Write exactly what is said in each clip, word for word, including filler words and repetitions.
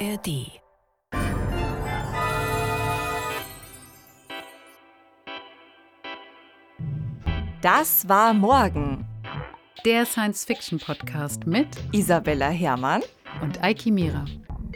R D. Das war morgen. Der Science-Fiction-Podcast mit Isabella Herrmann und Eiki Mira.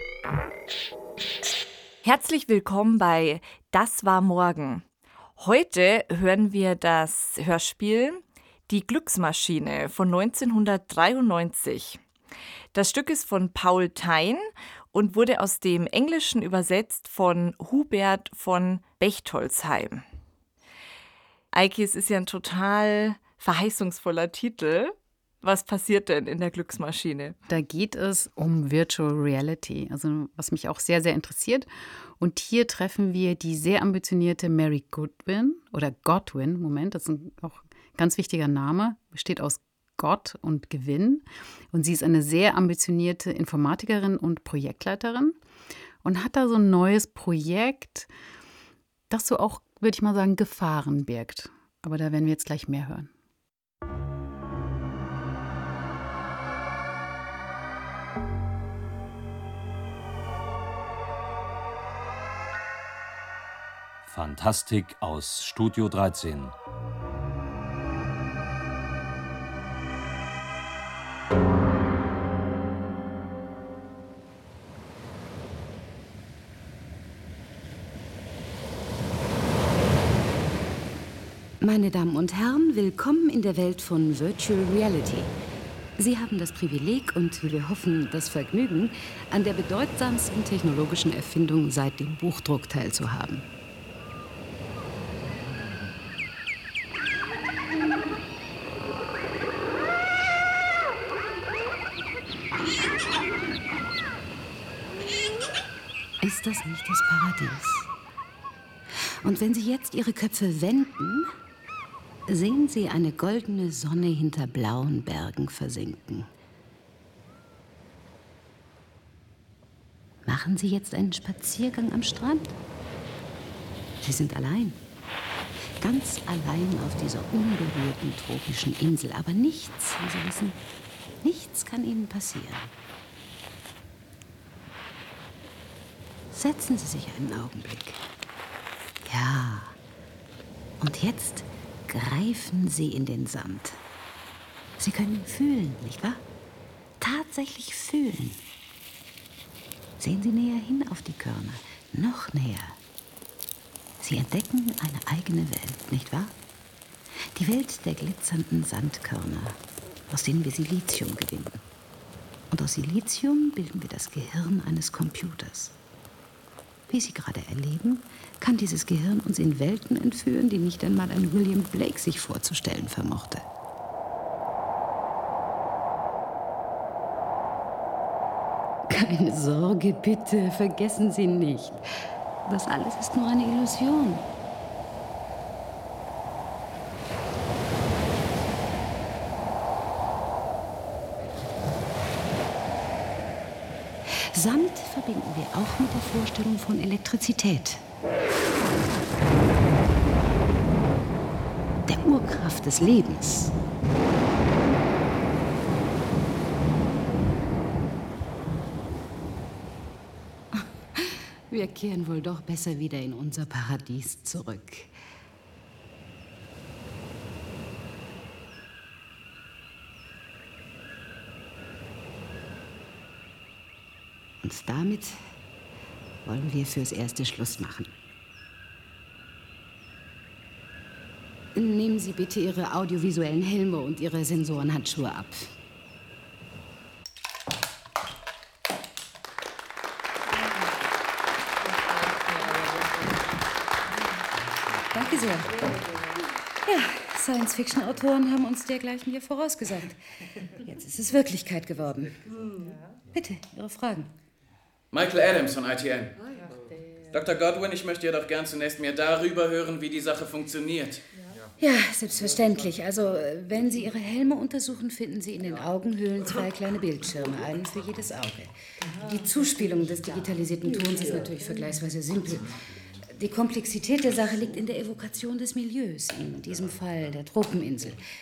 Herzlich willkommen bei Das war morgen. Heute hören wir das Hörspiel Die Glücksmaschine von neunzehnhundertdreiundneunzig. Das Stück ist von Paul Thein und wurde aus dem Englischen übersetzt von Hubert von Bechtolsheim. Eiki, es ist ja ein total verheißungsvoller Titel. Was passiert denn in der Glücksmaschine? Da geht es um Virtual Reality, also was mich auch sehr, sehr interessiert. Und hier treffen wir die sehr ambitionierte Mary Goodwin oder Godwin, Moment, das ist ein auch ganz wichtiger Name, besteht aus Gott und Gewinn. Und sie ist eine sehr ambitionierte Informatikerin und Projektleiterin und hat da so ein neues Projekt, das so auch, würde ich mal sagen, Gefahren birgt. Aber da werden wir jetzt gleich mehr hören. Fantastik aus Studio dreizehn. Meine Damen und Herren, willkommen in der Welt von Virtual Reality. Sie haben das Privileg und, wie wir hoffen, das Vergnügen, an der bedeutsamsten technologischen Erfindung seit dem Buchdruck teilzuhaben. Ist das nicht das Paradies? Und wenn Sie jetzt Ihre Köpfe wenden, sehen Sie eine goldene Sonne hinter blauen Bergen versinken. Machen Sie jetzt einen Spaziergang am Strand? Sie sind allein. Ganz allein auf dieser unberührten tropischen Insel. Aber nichts, wie Sie wissen, nichts kann Ihnen passieren. Setzen Sie sich einen Augenblick. Ja. Und jetzt greifen Sie in den Sand. Sie können fühlen, nicht wahr? Tatsächlich fühlen. Sehen Sie näher hin auf die Körner. Noch näher. Sie entdecken eine eigene Welt, nicht wahr? Die Welt der glitzernden Sandkörner, aus denen wir Silizium gewinnen. Und aus Silizium bilden wir das Gehirn eines Computers. Wie Sie gerade erleben, kann dieses Gehirn uns in Welten entführen, die nicht einmal ein William Blake sich vorzustellen vermochte. Keine Sorge, bitte, vergessen Sie nicht. Das alles ist nur eine Illusion. Sand verbinden wir auch mit der Vorstellung von Elektrizität. Der Urkraft des Lebens. Wir kehren wohl doch besser wieder in unser Paradies zurück. Und damit wollen wir fürs Erste Schluss machen. Nehmen Sie bitte Ihre audiovisuellen Helme und Ihre Sensorenhandschuhe ab. Danke sehr. Ja, Science-Fiction-Autoren haben uns dergleichen hier vorausgesagt. Jetzt ist es Wirklichkeit geworden. Bitte, Ihre Fragen. Michael Adams von I T N. Doktor Godwin, ich möchte jedoch gern zunächst mehr darüber hören, wie die Sache funktioniert. Ja, selbstverständlich. Also, wenn Sie Ihre Helme untersuchen, finden Sie in den Augenhöhlen zwei kleine Bildschirme, einen für jedes Auge. Die Zuspielung des digitalisierten Tons ist natürlich vergleichsweise simpel. Die Komplexität der Sache liegt in der Evokation des Milieus, in diesem Fall der Tropeninsel.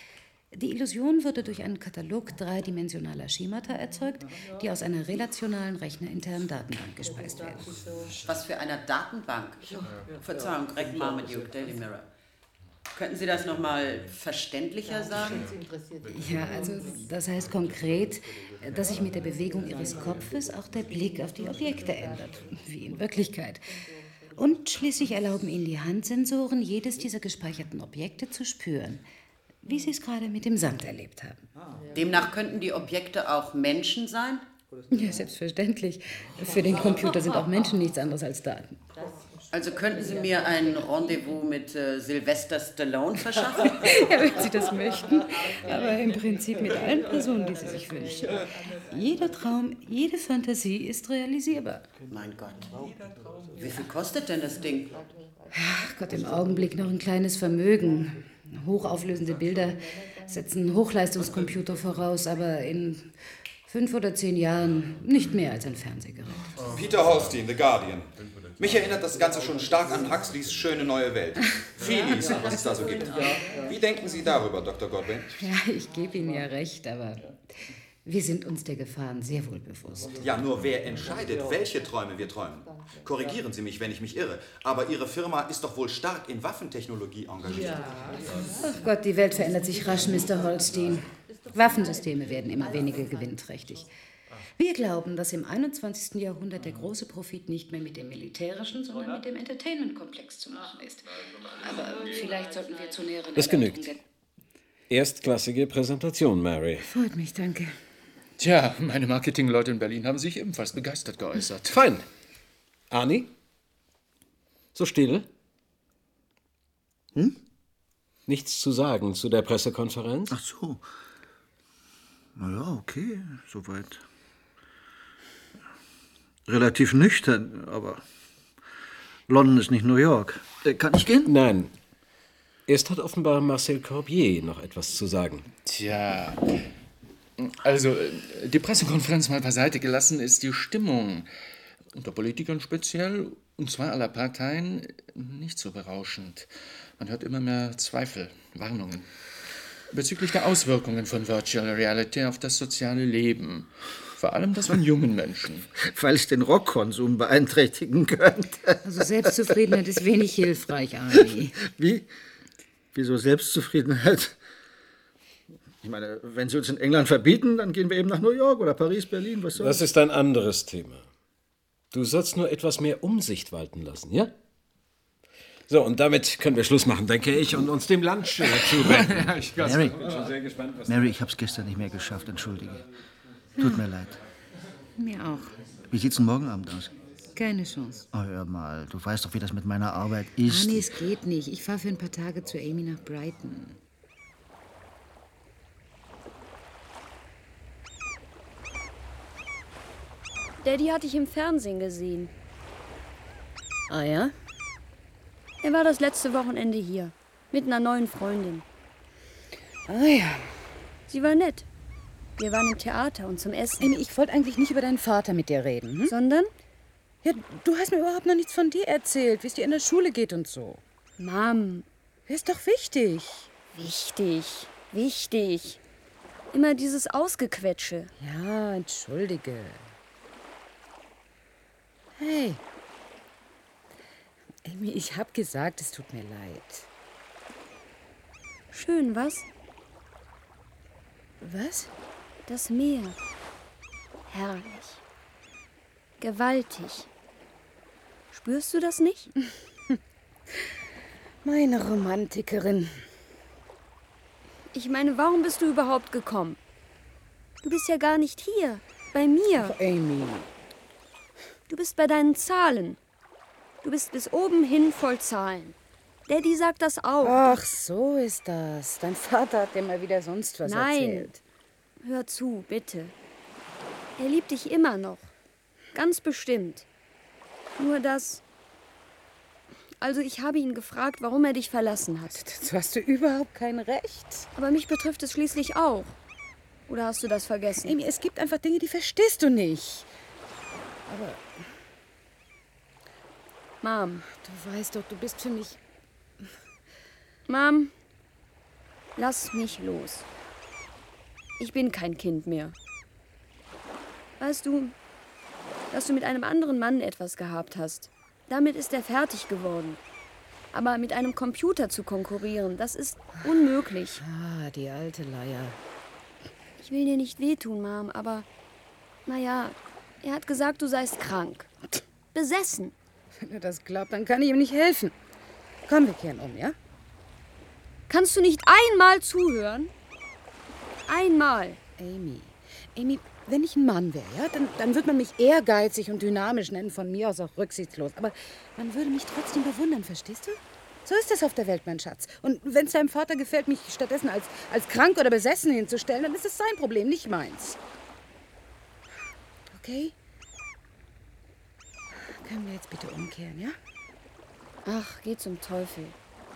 Die Illusion wurde durch einen Katalog dreidimensionaler Schemata erzeugt, die aus einer relationalen rechninternen Datenbank gespeist werden. Was für eine Datenbank? Verzeihung, Greg Marmaduke, Daily Mirror. Könnten Sie das nochmal verständlicher sagen? Ja, also das heißt konkret, dass sich mit der Bewegung Ihres Kopfes auch der Blick auf die Objekte ändert, wie in Wirklichkeit. Und schließlich erlauben Ihnen die Handsensoren, jedes dieser gespeicherten Objekte zu spüren, wie Sie es gerade mit dem Sand erlebt haben. Demnach könnten die Objekte auch Menschen sein? Ja, selbstverständlich. Für den Computer sind auch Menschen nichts anderes als Daten. Also könnten Sie mir ein Rendezvous mit äh, Sylvester Stallone verschaffen? Ja, wenn Sie das möchten. Aber im Prinzip mit allen Personen, die Sie sich wünschen. Jeder Traum, jede Fantasie ist realisierbar. Mein Gott. Wie viel kostet denn das Ding? Ach Gott, im Augenblick noch ein kleines Vermögen. Hochauflösende Bilder setzen einen Hochleistungscomputer voraus, aber in fünf oder zehn Jahren nicht mehr als ein Fernsehgerät. Peter Holstein, The Guardian. Mich erinnert das Ganze schon stark an Huxleys Schöne neue Welt. Feelies und was es da so gibt. Wie denken Sie darüber, Doktor Godwin? Ja, ich gebe Ihnen ja recht, aber wir sind uns der Gefahren sehr wohl bewusst. Ja, nur wer entscheidet, welche Träume wir träumen? Korrigieren Sie mich, wenn ich mich irre, aber Ihre Firma ist doch wohl stark in Waffentechnologie engagiert. Ach Gott, die Welt verändert sich rasch, Mister Holstein. Waffensysteme werden immer weniger gewinnträchtig. Wir glauben, dass im einundzwanzigsten Jahrhundert der große Profit nicht mehr mit dem militärischen, sondern mit dem Entertainment-Komplex zu machen ist. Aber vielleicht sollten wir zu näheren... Das genügt. Erstklassige Präsentation, Mary. Freut mich, danke. Tja, meine Marketingleute in Berlin haben sich ebenfalls begeistert geäußert. Fein. Arnie? So still? Hm? Nichts zu sagen zu der Pressekonferenz? Ach so. Na ja, okay, soweit. Relativ nüchtern, aber London ist nicht New York. Äh, kann ich gehen? Nein. Erst hat offenbar Marcel Corbier noch etwas zu sagen. Tja, also die Pressekonferenz mal beiseite gelassen, ist die Stimmung unter Politikern speziell, und zwar aller Parteien, nicht so berauschend. Man hört immer mehr Zweifel, Warnungen bezüglich der Auswirkungen von Virtual Reality auf das soziale Leben. Vor allem das von jungen Menschen. Weil es den Rockkonsum beeinträchtigen könnte. Also Selbstzufriedenheit ist wenig hilfreich, Arnie. Wie? Wieso Selbstzufriedenheit? Ich meine, wenn Sie uns in England verbieten, dann gehen wir eben nach New York oder Paris, Berlin, was soll's? Das ist ein anderes Thema. Du sollst nur etwas mehr Umsicht walten lassen, ja? So, und damit können wir Schluss machen, denke ich, und uns dem Lunch äh, zuwenden. Ja, ich Mary, bin schon sehr gespannt, was Mary, ich hab's gestern nicht mehr geschafft, entschuldige. Tut mir leid. Mir auch. Wie sieht's denn morgen Abend aus? Keine Chance. Oh, hör mal, du weißt doch, wie das mit meiner Arbeit ist. Arnie, es geht nicht. Ich fahre für ein paar Tage zu Amy nach Brighton. Daddy hatte ich im Fernsehen gesehen. Ah ja? Er war das letzte Wochenende hier. Mit einer neuen Freundin. Ah ja. Sie war nett. Wir waren im Theater und zum Essen. Amy, ich wollte eigentlich nicht über deinen Vater mit dir reden. Hm? Sondern? Ja, du hast mir überhaupt noch nichts von dir erzählt, wie es dir in der Schule geht und so. Mom. Ist doch wichtig. Wichtig. Wichtig. Immer dieses Ausgequetsche. Ja, entschuldige. Hey. Amy, ich hab gesagt, es tut mir leid. Schön, was? Was? Das Meer. Herrlich. Gewaltig. Spürst du das nicht? Meine Romantikerin. Ich meine, warum bist du überhaupt gekommen? Du bist ja gar nicht hier, bei mir. Ach, Amy. Du bist bei deinen Zahlen. Du bist bis oben hin voll Zahlen. Daddy sagt das auch. Ach, so ist das. Dein Vater hat dir mal wieder sonst was Nein. erzählt. Hör zu, bitte. Er liebt dich immer noch. Ganz bestimmt. Nur das... Also ich habe ihn gefragt, warum er dich verlassen hat. Dazu hast du überhaupt kein Recht. Aber mich betrifft es schließlich auch. Oder hast du das vergessen? Amy, es gibt einfach Dinge, die verstehst du nicht. Aber... Mom. Du weißt doch, du bist für mich... Mom, lass mich los. Ich bin kein Kind mehr. Weißt du, dass du mit einem anderen Mann etwas gehabt hast. Damit ist er fertig geworden. Aber mit einem Computer zu konkurrieren, das ist unmöglich. Ah, die alte Leier. Ich will dir nicht wehtun, Mom, aber naja, er hat gesagt, du seist krank. Besessen. Wenn er das glaubt, dann kann ich ihm nicht helfen. Komm, wir kehren um, ja? Kannst du nicht einmal zuhören? Einmal. Amy, Amy, wenn ich ein Mann wäre, ja, dann, dann würde man mich ehrgeizig und dynamisch nennen, von mir aus auch rücksichtslos. Aber man würde mich trotzdem bewundern, verstehst du? So ist es auf der Welt, mein Schatz. Und wenn es deinem Vater gefällt, mich stattdessen als, als krank oder besessen hinzustellen, dann ist es sein Problem, nicht meins. Okay? Können wir jetzt bitte umkehren, ja? Ach, geh zum Teufel.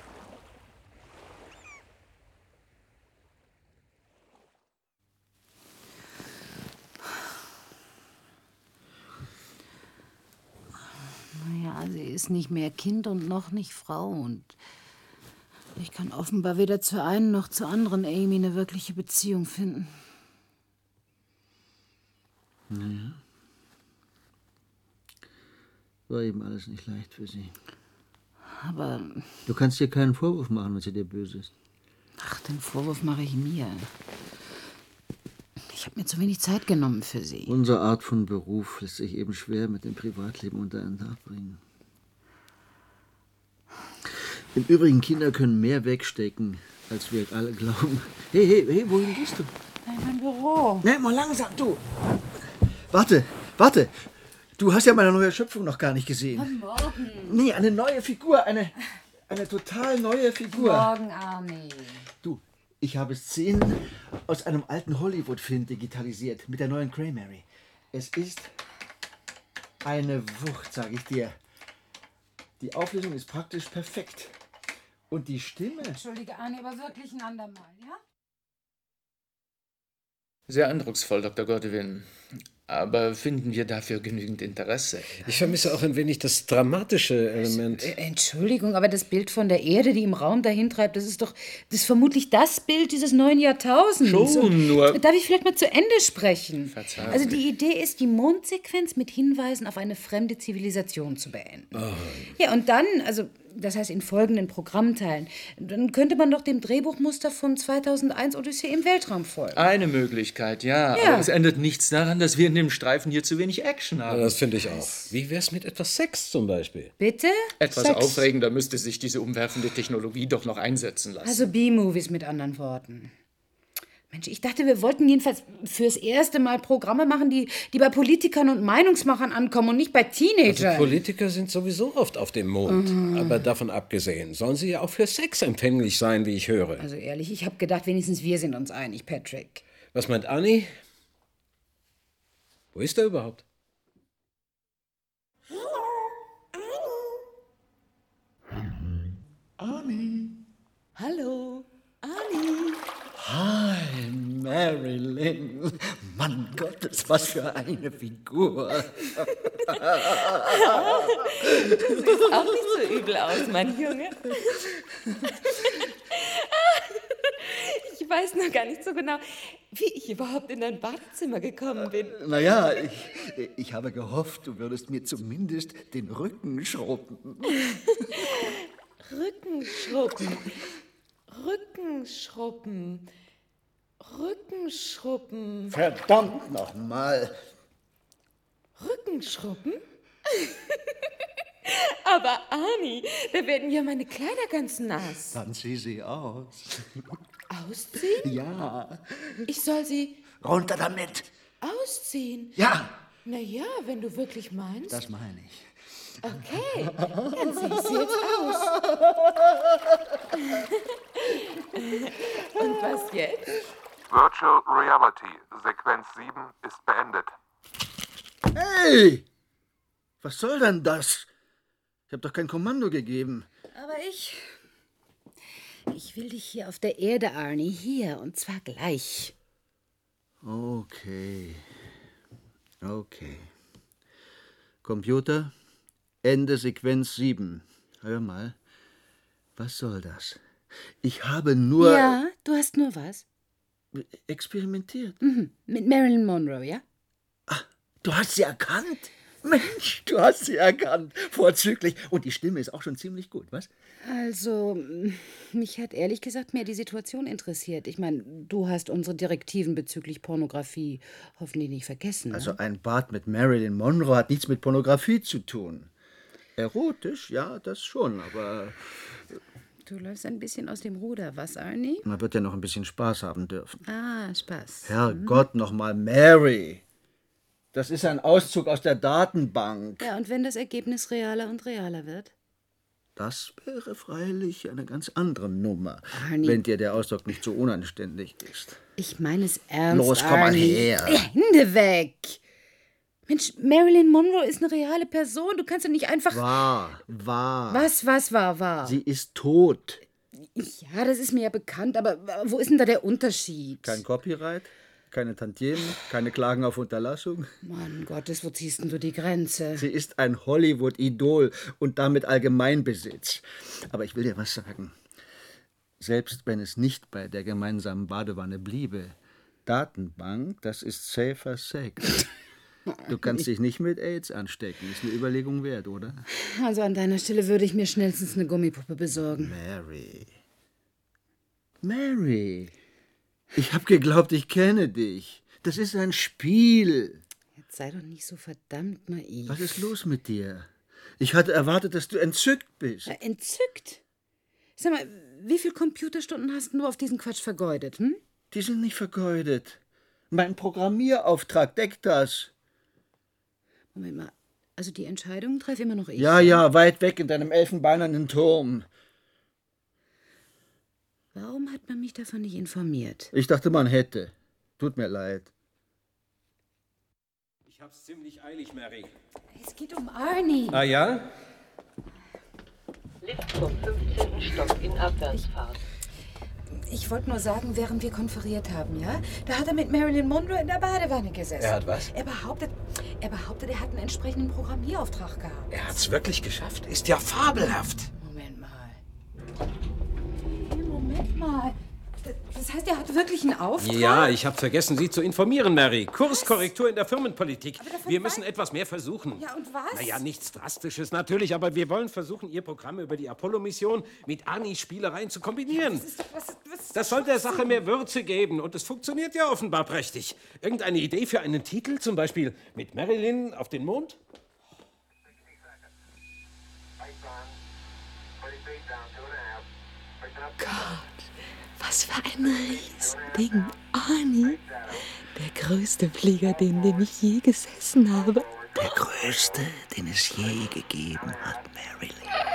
Naja, sie ist nicht mehr Kind und noch nicht Frau. Und ich kann offenbar weder zur einen noch zur anderen Amy eine wirkliche Beziehung finden. Naja. War eben alles nicht leicht für sie. Aber... Du kannst dir keinen Vorwurf machen, wenn sie dir böse ist. Ach, den Vorwurf mache ich mir. Ich habe mir zu wenig Zeit genommen für sie. Unsere Art von Beruf lässt sich eben schwer mit dem Privatleben unter einen Dach bringen. Im Übrigen, Kinder können mehr wegstecken, als wir alle glauben. Hey, hey, hey, wohin gehst du? In mein Büro. Nee, mal langsam, du. Warte, warte. Du hast ja meine neue Schöpfung noch gar nicht gesehen. Guten Morgen. Nee, eine neue Figur, eine, eine total neue Figur. Morgen, Armin. Du, ich habe Szenen aus einem alten Hollywood-Film digitalisiert mit der neuen Cray-Mary. Es ist eine Wucht, sage ich dir. Die Auflösung ist praktisch perfekt. Und die Stimme... Entschuldige, Arnie, aber wirklich ein andermal, ja? Sehr eindrucksvoll, Doktor Godwin. Aber finden wir dafür genügend Interesse? Ich vermisse auch ein wenig das dramatische Element. Entschuldigung, aber das Bild von der Erde, die im Raum dahintreibt, das ist doch das ist vermutlich das Bild dieses neuen Jahrtausends. Schon, nur... Darf ich vielleicht mal zu Ende sprechen? Verzeihung. Also die Idee ist, die Mondsequenz mit Hinweisen auf eine fremde Zivilisation zu beenden. Oh. Ja, und dann, also das heißt in folgenden Programmteilen, dann könnte man doch dem Drehbuchmuster von zweitausendeins Odyssee im Weltraum folgen. Eine Möglichkeit, ja, Ja. aber es ändert nichts daran, dass wir in dem Streifen hier zu wenig Action haben. Ja, das finde ich auch. Wie wär's mit etwas Sex zum Beispiel? Bitte? Etwas Sex. aufregender müsste sich diese umwerfende Technologie doch noch einsetzen lassen. Also B-Movies mit anderen Worten. Mensch, ich dachte, wir wollten jedenfalls fürs erste Mal Programme machen, die, die bei Politikern und Meinungsmachern ankommen und nicht bei Teenagern. Also Politiker sind sowieso oft auf dem Mond. Mhm. Aber davon abgesehen, sollen sie ja auch für Sex empfänglich sein, wie ich höre. Also ehrlich, ich habe gedacht, wenigstens wir sind uns einig, Patrick. Was meint Annie? Wo ist er überhaupt? Annie. Hallo, Annie. Hi, Marilyn. Mann Gottes, was für eine Figur. Du siehst auch nicht so übel aus, mein Junge. Ich weiß noch gar nicht so genau, wie ich überhaupt in dein Badezimmer gekommen bin. Naja, ich, ich habe gehofft, du würdest mir zumindest den Rücken schrubben. Rückenschrubben. Rückenschrubben. Rückenschrubben. Verdammt nochmal. Rückenschrubben? Aber Arnie, da werden ja meine Kleider ganz nass. Dann zieh sie aus. Ausziehen? Ja. Ich soll sie Runter damit. ausziehen? Ja. Na ja, wenn du wirklich meinst. Das meine ich. Okay, dann zieh ich sie jetzt aus. Und was jetzt? Virtual Reality, Sequenz sieben ist beendet. Hey! Was soll denn das? Ich habe doch kein Kommando gegeben. Aber ich... Ich will dich hier auf der Erde, Arnie. Hier, und zwar gleich. Okay. Okay. Computer, Ende Sequenz sieben. Hör mal. Was soll das? Ich habe nur... Ja, du hast nur was? Experimentiert? Mhm. Mit Marilyn Monroe, ja? Du hast sie erkannt? Mensch, du hast sie erkannt. Vorzüglich. Und die Stimme ist auch schon ziemlich gut, was? Also, mich hat ehrlich gesagt mehr die Situation interessiert. Ich meine, du hast unsere Direktiven bezüglich Pornografie hoffentlich nicht vergessen. Also ne? ein Bad mit Marilyn Monroe hat nichts mit Pornografie zu tun. Erotisch, ja, das schon, aber Du läufst ein bisschen aus dem Ruder, was, Arnie? man wird ja noch ein bisschen Spaß haben dürfen. Ah, Spaß. Herrgott, noch mal Mary. Das ist ein Auszug aus der Datenbank. Ja, und wenn das Ergebnis realer und realer wird? Das wäre freilich eine ganz andere Nummer, Arnie. wenn dir der Ausdruck nicht so unanständig ist. Ich meine es ernst, Los, komm mal Arnie. her. Ja, Hände weg! Mensch, Marilyn Monroe ist eine reale Person. Du kannst ja nicht einfach... Wahr, wahr. Was, was war wahr? Sie ist tot. Ja, das ist mir ja bekannt, aber wo ist denn da der Unterschied? Kein Copyright, keine Tantiemen, keine Klagen auf Unterlassung. Mann Gottes, wo ziehst denn du die Grenze? Sie ist ein Hollywood-Idol und damit Allgemeinbesitz. Aber ich will dir was sagen. Selbst wenn es nicht bei der gemeinsamen Badewanne bliebe, Datenbank, das ist safer Sex. Du kannst dich nicht mit AIDS anstecken. Ist eine Überlegung wert, oder? Also an deiner Stelle würde ich mir schnellstens eine Gummipuppe besorgen. Mary. Mary. Ich hab geglaubt, ich kenne dich. Das ist ein Spiel. Jetzt sei doch nicht so verdammt naiv. Was ist los mit dir? Ich hatte erwartet, dass du entzückt bist. Ja, entzückt? Sag mal, wie viele Computerstunden hast du auf diesen Quatsch vergeudet, hm? Die sind nicht vergeudet. Mein Programmierauftrag deckt das. Moment mal, also die Entscheidung treffe immer noch ich. Ja, ja, weit weg in deinem elfenbeinernen Turm. Warum hat man mich davon nicht informiert? Ich dachte, man hätte. Tut mir leid. Ich hab's ziemlich eilig, Mary. Es geht um Arnie. Ah ja? Lift vom fünfzehnten Stock in Abwärtsfahrt. Ich wollte nur sagen, während wir konferiert haben, ja? Da hat er mit Marilyn Monroe in der Badewanne gesessen. Er hat was? Er behauptet, er behauptet, er hat einen entsprechenden Programmierauftrag gehabt. Er hat's wirklich geschafft. Ist ja fabelhaft. Moment mal. Hey, Moment mal. Das heißt, er hat wirklich einen Auftrag? Ja, ich habe vergessen, Sie zu informieren, Mary. Kurskorrektur in der Firmenpolitik. Wir müssen etwas mehr versuchen. Ja, und was? Naja, nichts Drastisches natürlich, aber wir wollen versuchen, Ihr Programm über die Apollo-Mission mit Annies Spielereien zu kombinieren. Ja, was ist, was, was Das soll der Sache mehr Würze geben und es funktioniert ja offenbar prächtig. Irgendeine Idee für einen Titel, zum Beispiel mit Marilyn auf den Mond? Gott, was für ein Riesending. Arnie, der größte Flieger, in dem ich je gesessen habe. Der größte, den es je gegeben hat, Marilyn.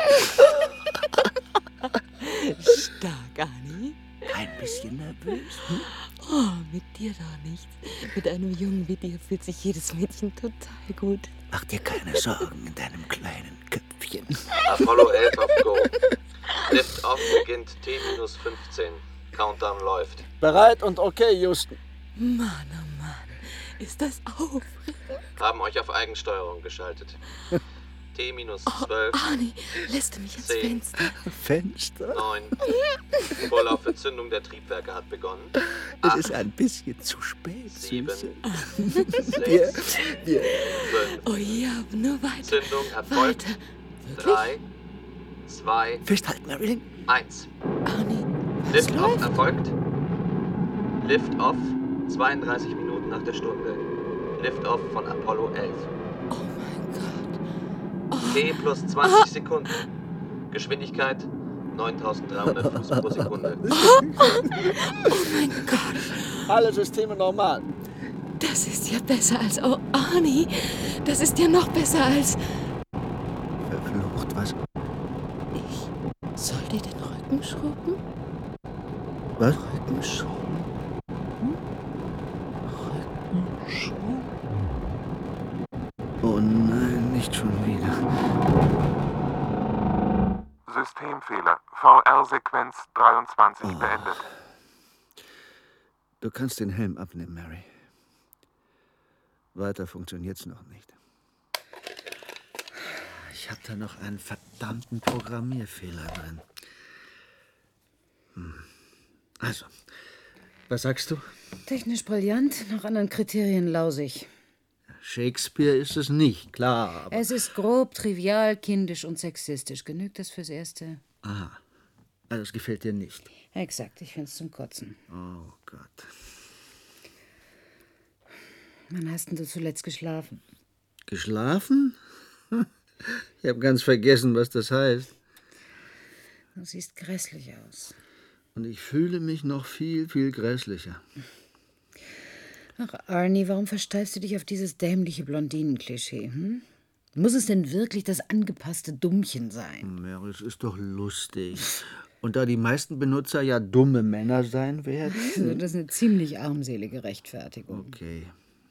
Stark, Arnie. Ein bisschen nervös, hm? Oh, mit dir doch nicht. Mit einem Jungen wie dir fühlt sich jedes Mädchen total gut. Mach dir keine Sorgen in deinem kleinen Köpfchen. Apollo elf auf Go. Lift-Off beginnt T minus fünfzehn. Countdown läuft. Bereit und okay, Houston. Mann, oh Mann, ist das aufregend. Haben euch auf Eigensteuerung geschaltet. T minus zwölf. Oh, Arnie, lässt du mich ans zehn, Fenster? Fenster? neun. Vorlauf für Zündung der Triebwerke hat begonnen. Es acht, ist ein bisschen zu spät, sieben, Süße. sechs, Wir, wir. fünf. Oh ja, nur weiter. Zündung erfolgt. drei, zwei, Festhalten, Marilyn. eins. Arnie, Lift-Off erfolgt. Lift-Off zweiunddreißig Minuten nach der Stunde. Lift-Off von Apollo elf. Oh mein Gott. Oh. T plus zwanzig Sekunden. Geschwindigkeit neuntausenddreihundert Fuß pro Sekunde. Oh, oh mein Gott. Alle Systeme normal. Das ist ja besser als... Oh, Arnie, das ist ja noch besser als... Verflucht, was? Ich soll dir den Rücken schrubben? Was? Rücken schrubben. Hm? Rücken schrubben. Oh nein, nicht schon wieder. Systemfehler. V R-Sequenz dreiundzwanzig Oh. beendet. Du kannst den Helm abnehmen, Mary. Weiter funktioniert's noch nicht. Ich hab da noch einen verdammten Programmierfehler drin. Hm. Also, Was sagst du? Technisch brillant, nach anderen Kriterien lausig. Shakespeare ist es nicht, klar. Aber es ist grob, trivial, kindisch und sexistisch. Genügt das fürs Erste? Aha. Also es gefällt dir nicht. Exakt, ich find's zum Kotzen. Oh Gott. Wann hast denn du zuletzt geschlafen? Geschlafen? Ich habe ganz vergessen, was das heißt. Du siehst grässlich aus. Und ich fühle mich noch viel, viel grässlicher. Ach, Arnie, warum versteifst du dich auf dieses dämliche Blondinen-Klischee? Hm? Muss es denn wirklich das angepasste Dummchen sein? Mary, es ist doch lustig. Und da die meisten Benutzer ja dumme Männer sein werden... Also, das ist eine ziemlich armselige Rechtfertigung. Okay.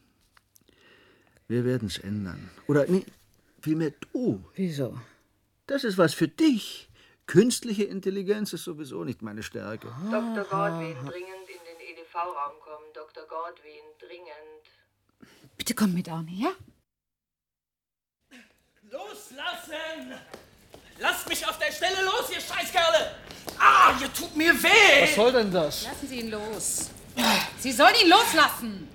Wir werden es ändern. Oder nee, vielmehr du. Wieso? Das ist was für dich. Künstliche Intelligenz ist sowieso nicht meine Stärke. Doktor Godwin, dringend in den E D V-Raum kommen. Doktor Godwin, dringend. Bitte komm mit, Arnie, ja? Loslassen! Lasst mich auf der Stelle los, ihr Scheißkerle! Ah, ihr tut mir weh! Was soll denn das? Lassen Sie ihn los. Sie sollen ihn loslassen!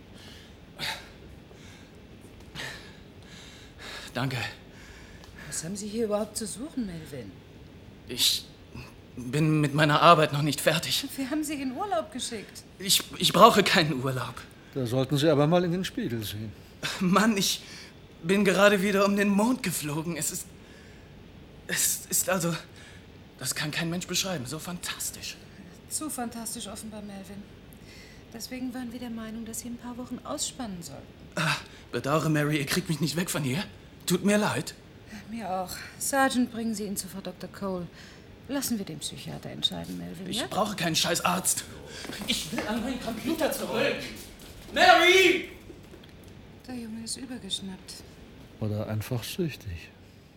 Danke. Was haben Sie hier überhaupt zu suchen, Melvin? Ich bin mit meiner Arbeit noch nicht fertig. Wir haben Sie in Urlaub geschickt. Ich, ich brauche keinen Urlaub. Da sollten Sie aber mal in den Spiegel sehen. Mann, ich bin gerade wieder um den Mond geflogen. Es ist... Es ist also... Das kann kein Mensch beschreiben. So fantastisch. Zu fantastisch offenbar, Melvin. Deswegen waren wir der Meinung, dass Sie ein paar Wochen ausspannen sollten. Ah, bedauere, Mary, ihr kriegt mich nicht weg von hier. Tut mir leid. Mir auch. Sergeant, bringen Sie ihn zu Frau Doktor Cole. Lassen wir den Psychiater entscheiden, Melvin, Ich ja? brauche keinen scheiß Arzt. Ich will an meinen Computer zurück. Mary! Der Junge ist übergeschnappt. Oder einfach süchtig.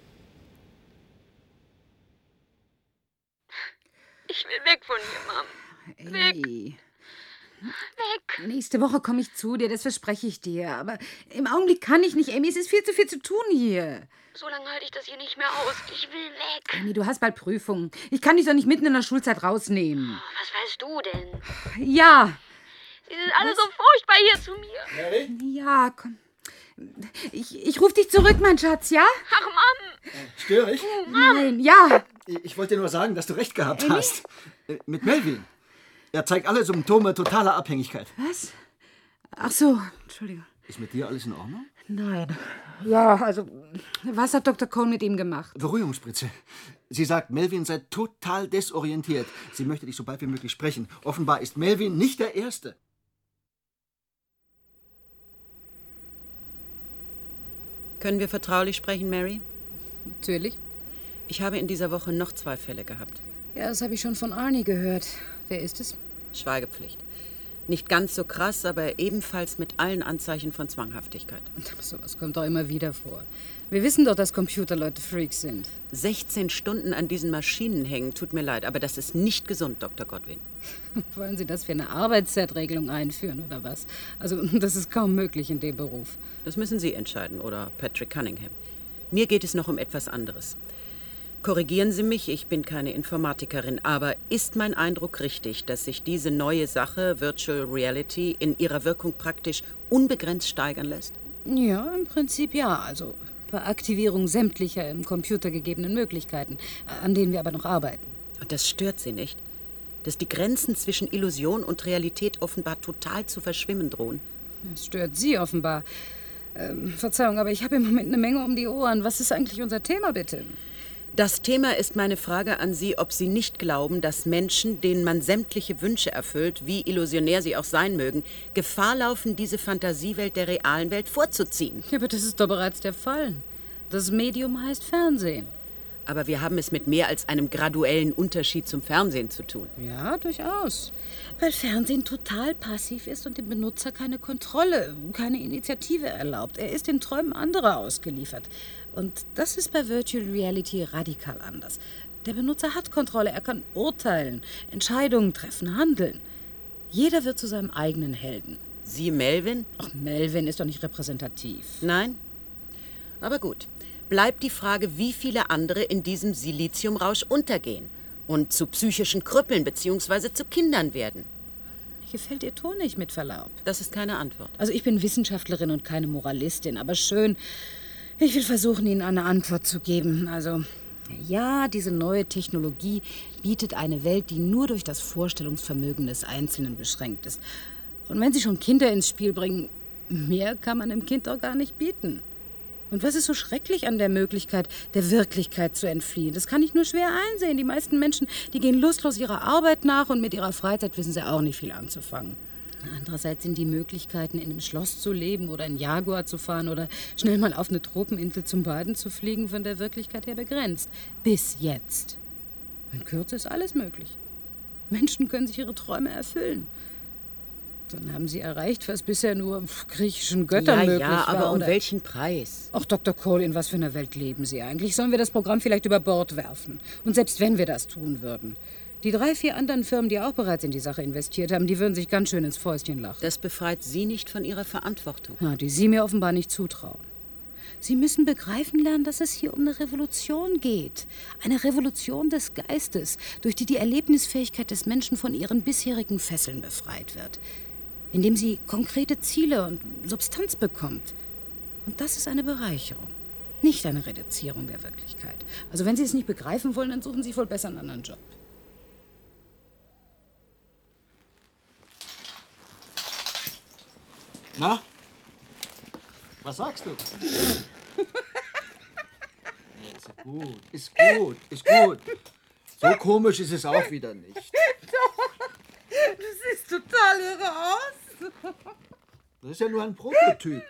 Ich will weg von hier, Mom. Weg. Ey. Weg. Nächste Woche komme ich zu dir, das verspreche ich dir. Aber im Augenblick kann ich nicht, Amy. Es ist viel zu viel zu tun hier. So lange halte ich das hier nicht mehr aus. Ich will weg. Amy, du hast bald Prüfungen. Ich kann dich doch nicht mitten in der Schulzeit rausnehmen. Was weißt du denn? Ja. Sie sind alle so furchtbar hier zu mir. Mary? Ja, komm. Ich, ich rufe dich zurück, mein Schatz, ja? Ach, Mom. Störe ich? Nein, ja. Ich wollte dir nur sagen, dass du recht gehabt Amy? hast. Äh, Mit Melvin. Er zeigt alle Symptome totaler Abhängigkeit. Was? Ach so, Entschuldigung. Ist mit dir alles in Ordnung? Nein. Ja, also, was hat Doktor Cole mit ihm gemacht? Beruhigungsspritze. Sie sagt, Melvin sei total desorientiert. Sie möchte dich so bald wie möglich sprechen. Offenbar ist Melvin nicht der Erste. Können wir vertraulich sprechen, Mary? Natürlich. Ich habe in dieser Woche noch zwei Fälle gehabt. Ja, das habe ich schon von Arnie gehört. Wer ist es? Schweigepflicht. Nicht ganz so krass, aber ebenfalls mit allen Anzeichen von Zwanghaftigkeit. So was kommt doch immer wieder vor. Wir wissen doch, dass Computerleute Freaks sind. sechzehn Stunden an diesen Maschinen hängen, tut mir leid, aber das ist nicht gesund, Doktor Godwin. Wollen Sie das für eine Arbeitszeitregelung einführen oder was? Also, das ist kaum möglich in dem Beruf. Das müssen Sie entscheiden oder Patrick Cunningham. Mir geht es noch um etwas anderes. Korrigieren Sie mich, ich bin keine Informatikerin, aber ist mein Eindruck richtig, dass sich diese neue Sache, Virtual Reality, in ihrer Wirkung praktisch unbegrenzt steigern lässt? Ja, im Prinzip ja. Also bei Aktivierung sämtlicher im Computer gegebenen Möglichkeiten, an denen wir aber noch arbeiten. Und das stört Sie nicht? Dass die Grenzen zwischen Illusion und Realität offenbar total zu verschwimmen drohen? Das stört Sie offenbar. Ähm, Verzeihung, aber ich habe im Moment eine Menge um die Ohren. Was ist eigentlich unser Thema, bitte? Das Thema ist meine Frage an Sie, ob Sie nicht glauben, dass Menschen, denen man sämtliche Wünsche erfüllt, wie illusionär sie auch sein mögen, Gefahr laufen, diese Fantasiewelt der realen Welt vorzuziehen. Ja, aber das ist doch bereits der Fall. Das Medium heißt Fernsehen. Aber wir haben es mit mehr als einem graduellen Unterschied zum Fernsehen zu tun. Ja, durchaus. Weil Fernsehen total passiv ist und dem Benutzer keine Kontrolle, keine Initiative erlaubt. Er ist den Träumen anderer ausgeliefert. Und das ist bei Virtual Reality radikal anders. Der Benutzer hat Kontrolle, er kann urteilen, Entscheidungen treffen, handeln. Jeder wird zu seinem eigenen Helden. Sie Melvin? Ach, Melvin ist doch nicht repräsentativ. Nein? Aber gut. Bleibt die Frage, wie viele andere in diesem Siliziumrausch untergehen und zu psychischen Krüppeln bzw. zu Kindern werden. gefällt Ihr Ton nicht, mit Verlaub. Das ist keine Antwort. Also ich bin Wissenschaftlerin und keine Moralistin, aber schön. Ich will versuchen, Ihnen eine Antwort zu geben. Also, ja, diese neue Technologie bietet eine Welt, die nur durch das Vorstellungsvermögen des Einzelnen beschränkt ist. Und wenn Sie schon Kinder ins Spiel bringen, mehr kann man dem Kind doch gar nicht bieten. Und was ist so schrecklich an der Möglichkeit, der Wirklichkeit zu entfliehen? Das kann ich nur schwer einsehen. Die meisten Menschen, die gehen lustlos ihrer Arbeit nach und mit ihrer Freizeit wissen sie auch nicht viel anzufangen. Andererseits sind die Möglichkeiten, in einem Schloss zu leben oder einen Jaguar zu fahren oder schnell mal auf eine Tropeninsel zum Baden zu fliegen, von der Wirklichkeit her begrenzt. Bis jetzt. In Kürze ist alles möglich. Menschen können sich ihre Träume erfüllen. Dann haben Sie erreicht, was bisher nur griechischen Göttern ja, möglich ja, war. aber um oder? welchen Preis? Ach, Doktor Cole, in was für einer Welt leben Sie eigentlich? Sollen wir das Programm vielleicht über Bord werfen? Und selbst wenn wir das tun würden. Die drei, vier anderen Firmen, die auch bereits in die Sache investiert haben, die würden sich ganz schön ins Fäustchen lachen. Das befreit Sie nicht von Ihrer Verantwortung. Ja, die Sie mir offenbar nicht zutrauen. Sie müssen begreifen lernen, dass es hier um eine Revolution geht. Eine Revolution des Geistes, durch die die Erlebnisfähigkeit des Menschen von ihren bisherigen Fesseln befreit wird. Indem sie konkrete Ziele und Substanz bekommt. Und das ist eine Bereicherung, nicht eine Reduzierung der Wirklichkeit. Also wenn Sie es nicht begreifen wollen, dann suchen Sie wohl besser einen anderen Job. Na? Was sagst du? Ist gut, ist gut, ist gut. So komisch ist es auch wieder nicht. Du siehst total irre aus. Das ist ja nur ein Prototyp.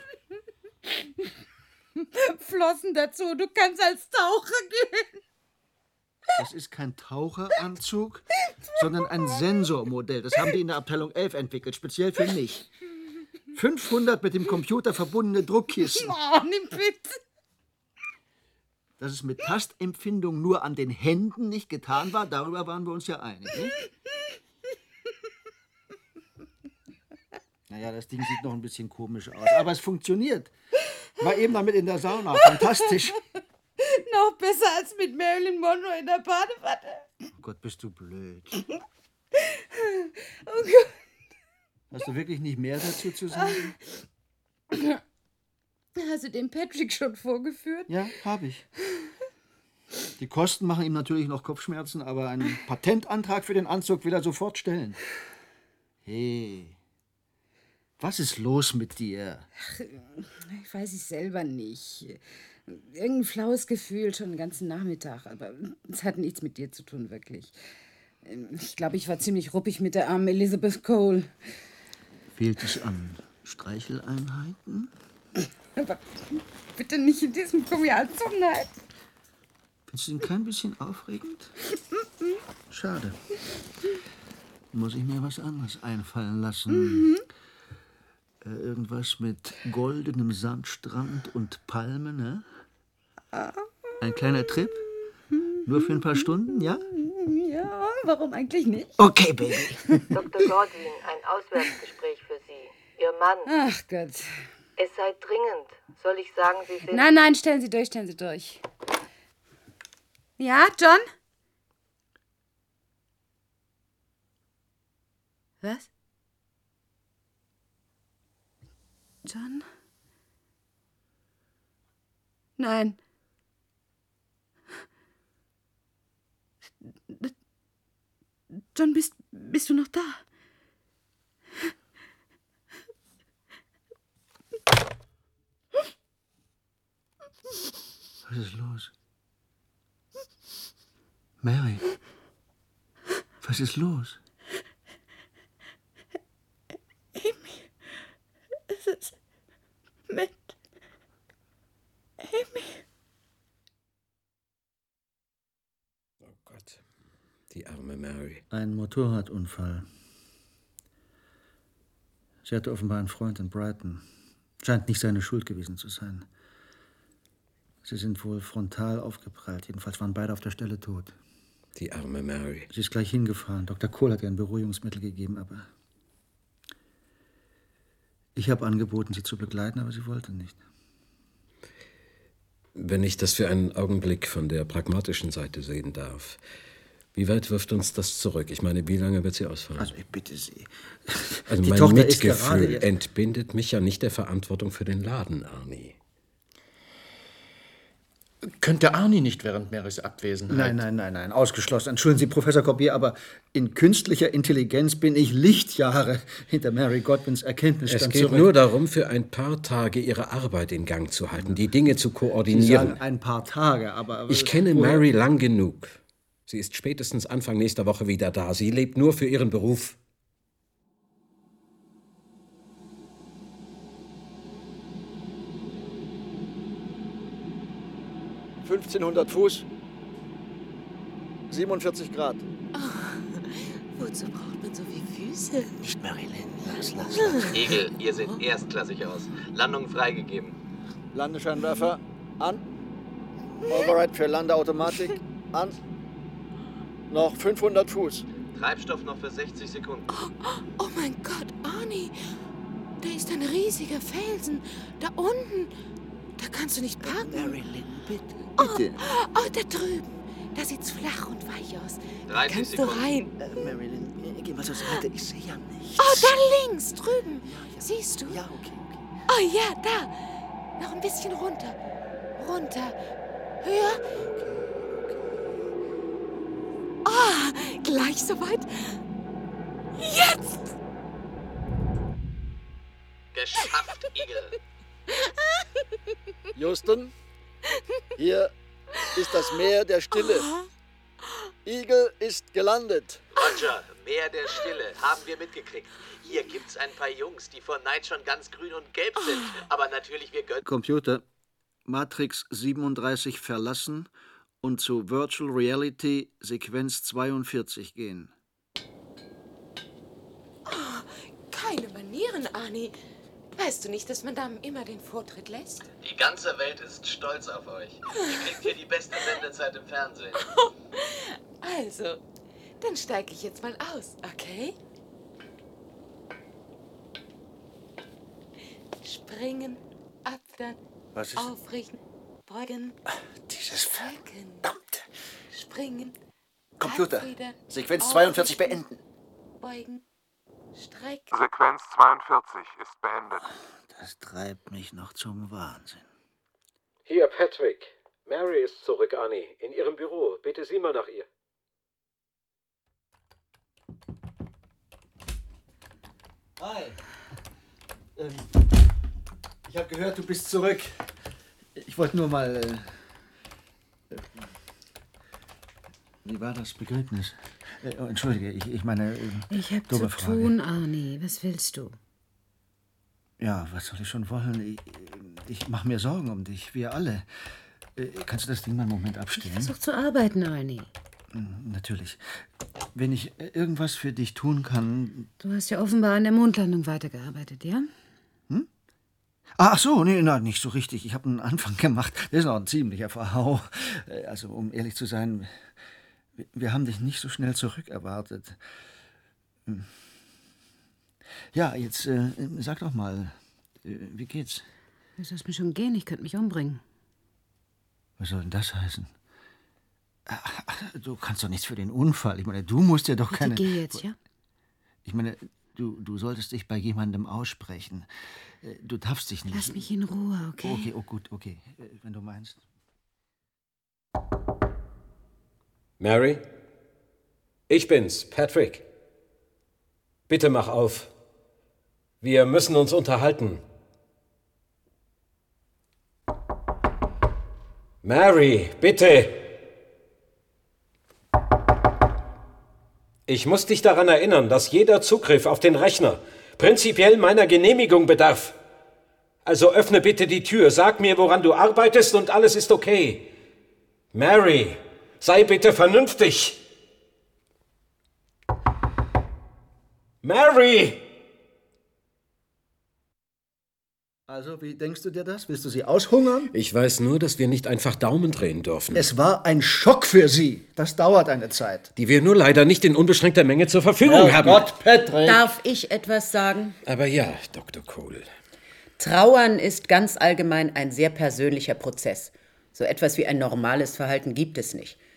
Flossen dazu, du kannst als Taucher gehen. Das ist kein Taucheranzug, sondern ein Sensormodell. Das haben die in der Abteilung elf entwickelt, speziell für mich. fünfhundert mit dem Computer verbundene Druckkissen. Oh, nimm bitte. Dass es mit Tastempfindung nur an den Händen nicht getan war, darüber waren wir uns ja einig, nicht? Naja, das Ding sieht noch ein bisschen komisch aus, aber es funktioniert. War eben damit in der Sauna, fantastisch. Noch besser als mit Marilyn Monroe in der Badewanne. Oh Gott, bist du blöd. Oh Gott. Hast du wirklich nicht mehr dazu zu sagen? Hast du dem Patrick schon vorgeführt? Ja, habe ich. Die Kosten machen ihm natürlich noch Kopfschmerzen, aber einen Patentantrag für den Anzug will er sofort stellen. Hey, was ist los mit dir? Ach, ich weiß es selber nicht. Irgendein flaues Gefühl schon den ganzen Nachmittag, aber es hat nichts mit dir zu tun, wirklich. Ich glaube, ich war ziemlich ruppig mit der armen Elizabeth Cole. Fehlt es an Streicheleinheiten? Aber bitte nicht in diesem Gummianzug, nein. Findest du ihn kein bisschen aufregend? Schade. Muss ich mir was anderes einfallen lassen. Mhm. Äh, irgendwas mit goldenem Sandstrand und Palmen, ne? Ein kleiner Trip? Nur für ein paar Stunden, ja? Ja, warum eigentlich nicht? Okay, Baby. Doktor Godwin, ein Auswärtsgespräch für Sie. Ihr Mann. Ach Gott. Es sei dringend. Soll ich sagen, Sie sind... Nein, nein, stellen Sie durch, stellen Sie durch. Ja, John? Was? John? Nein. John, bist, bist du noch da? Was ist los? Mary, was ist los? Amy, es ist mit Amy. Oh Gott, die arme Mary. Ein Motorradunfall. Sie hatte offenbar einen Freund in Brighton. Scheint nicht seine Schuld gewesen zu sein. Sie sind wohl frontal aufgeprallt. Jedenfalls waren beide auf der Stelle tot. Die arme Mary. Sie ist gleich hingefahren. Doktor Cole hat ihr ein Beruhigungsmittel gegeben, aber... Ich habe angeboten, sie zu begleiten, aber sie wollte nicht. Wenn ich das für einen Augenblick von der pragmatischen Seite sehen darf. Wie weit wirft uns das zurück? Ich meine, wie lange wird sie ausfallen? Also ich bitte Sie. Also Die mein Tochter ist Mitgefühl gerade- entbindet mich ja nicht der Verantwortung für den Laden, Arnie. Könnte Arnie nicht während Marys Abwesenheit? Nein, nein, nein, nein, ausgeschlossen. Entschuldigen Sie, Professor Corbier, aber in künstlicher Intelligenz bin ich Lichtjahre hinter Mary Godwins Erkenntnisstand Es geht zurück. nur darum, für ein paar Tage ihre Arbeit in Gang zu halten, die Dinge zu Sie koordinieren. sagen ein paar Tage, aber... Ich kenne Woher- Mary lang genug. Sie ist spätestens Anfang nächster Woche wieder da. Sie lebt nur für ihren Beruf. fünfzehnhundert Fuß, siebenundvierzig Grad. Wozu braucht man so viele Füße? Nicht Marilyn, lass, lass, Igel, ihr seht erstklassig aus. Landung freigegeben. Landescheinwerfer an. Override für Landeautomatik an. Noch fünfhundert Fuß. Treibstoff noch für sechzig Sekunden. Oh mein Gott, Arnie, da ist ein riesiger Felsen. Da unten. Da kannst du nicht parken. Marilyn, bitte. Oh, Bitte. oh, da drüben. Da sieht's flach und weich aus. Da dreißig kannst Sekunden. du rein. Äh, Marilyn, geh mal zur Seite. Ich sehe ja nichts. Oh, da links, drüben. Siehst du? Ja, okay, okay. Oh ja, da. Noch ein bisschen runter. Runter. Höher. Oh, gleich soweit. Jetzt! Geschafft, Igel. Houston, hier ist das Meer der Stille. Eagle ist gelandet. Roger, Meer der Stille, haben wir mitgekriegt. Hier gibt's ein paar Jungs, die vor Neid schon ganz grün und gelb sind. Aber natürlich, wir gönnen... Computer, Matrix siebenunddreißig verlassen und zu Virtual Reality Sequenz zweiundvierzig gehen. Oh, keine Manieren, Arnie. Weißt du nicht, dass man Damen immer den Vortritt lässt? Die ganze Welt ist stolz auf euch. Ihr kriegt hier die beste Sendezeit im Fernsehen. Also, dann steige ich jetzt mal aus, okay? Springen, abwärts, Was ist- aufrichten, beugen, Dieses strecken, springen, Computer, abwieder, Sequenz zweiundvierzig aufrichten, beenden. beugen, strecken. Sequenz zweiundvierzig ist beendet. Das treibt mich noch zum Wahnsinn. Hier, Patrick. Mary ist zurück, Annie. In ihrem Büro. Bitte sieh mal nach ihr. Hi. Ähm, ich habe gehört, du bist zurück. Ich wollte nur mal... Äh, äh, wie war das Begräbnis? Äh, oh, entschuldige, ich, ich meine... Äh, Ich hab dumme zu Frage. tun, Arnie. Was willst du? Ja, was soll ich schon wollen? Ich, ich mache mir Sorgen um dich, wir alle. Äh, Kannst du das Ding mal einen Moment abstellen? Versuch zu arbeiten, Arnie. Mm, Natürlich. Wenn ich äh, irgendwas für dich tun kann... Du hast ja offenbar an der Mondlandung weitergearbeitet, ja? Hm? Ach so, nee, na, nicht so richtig. Ich habe einen Anfang gemacht. Das ist noch ein ziemlicher Verhau. Äh, Also, um ehrlich zu sein, wir, wir haben dich nicht so schnell zurückerwartet. Hm. Ja, jetzt äh, sag doch mal, äh, wie geht's? Das lässt mir schon gehen, ich könnte mich umbringen. Was soll denn das heißen? Ach, ach, du kannst doch nichts für den Unfall. Ich meine, du musst ja doch Bitte keine... geh jetzt, ja? Ich meine, du, du solltest dich bei jemandem aussprechen. Äh, Du darfst dich nicht... Lass mich in Ruhe, okay? Okay, oh gut, okay, äh, wenn du meinst. Mary? Ich bin's, Patrick. Bitte mach auf. Wir müssen uns unterhalten. Mary, bitte! Ich muss dich daran erinnern, dass jeder Zugriff auf den Rechner prinzipiell meiner Genehmigung bedarf. Also öffne bitte die Tür, sag mir, woran du arbeitest und alles ist okay. Mary, sei bitte vernünftig. Mary! Also, wie denkst du dir das? Willst du sie aushungern? Ich weiß nur, dass wir nicht einfach Daumen drehen dürfen. Es war ein Schock für sie. Das dauert eine Zeit. Die wir nur leider nicht in unbeschränkter Menge zur Verfügung Oh haben. Gott, Patrick! Darf ich etwas sagen? Aber ja, Doktor Cole. Trauern ist ganz allgemein ein sehr persönlicher Prozess. So etwas wie ein normales Verhalten gibt es nicht.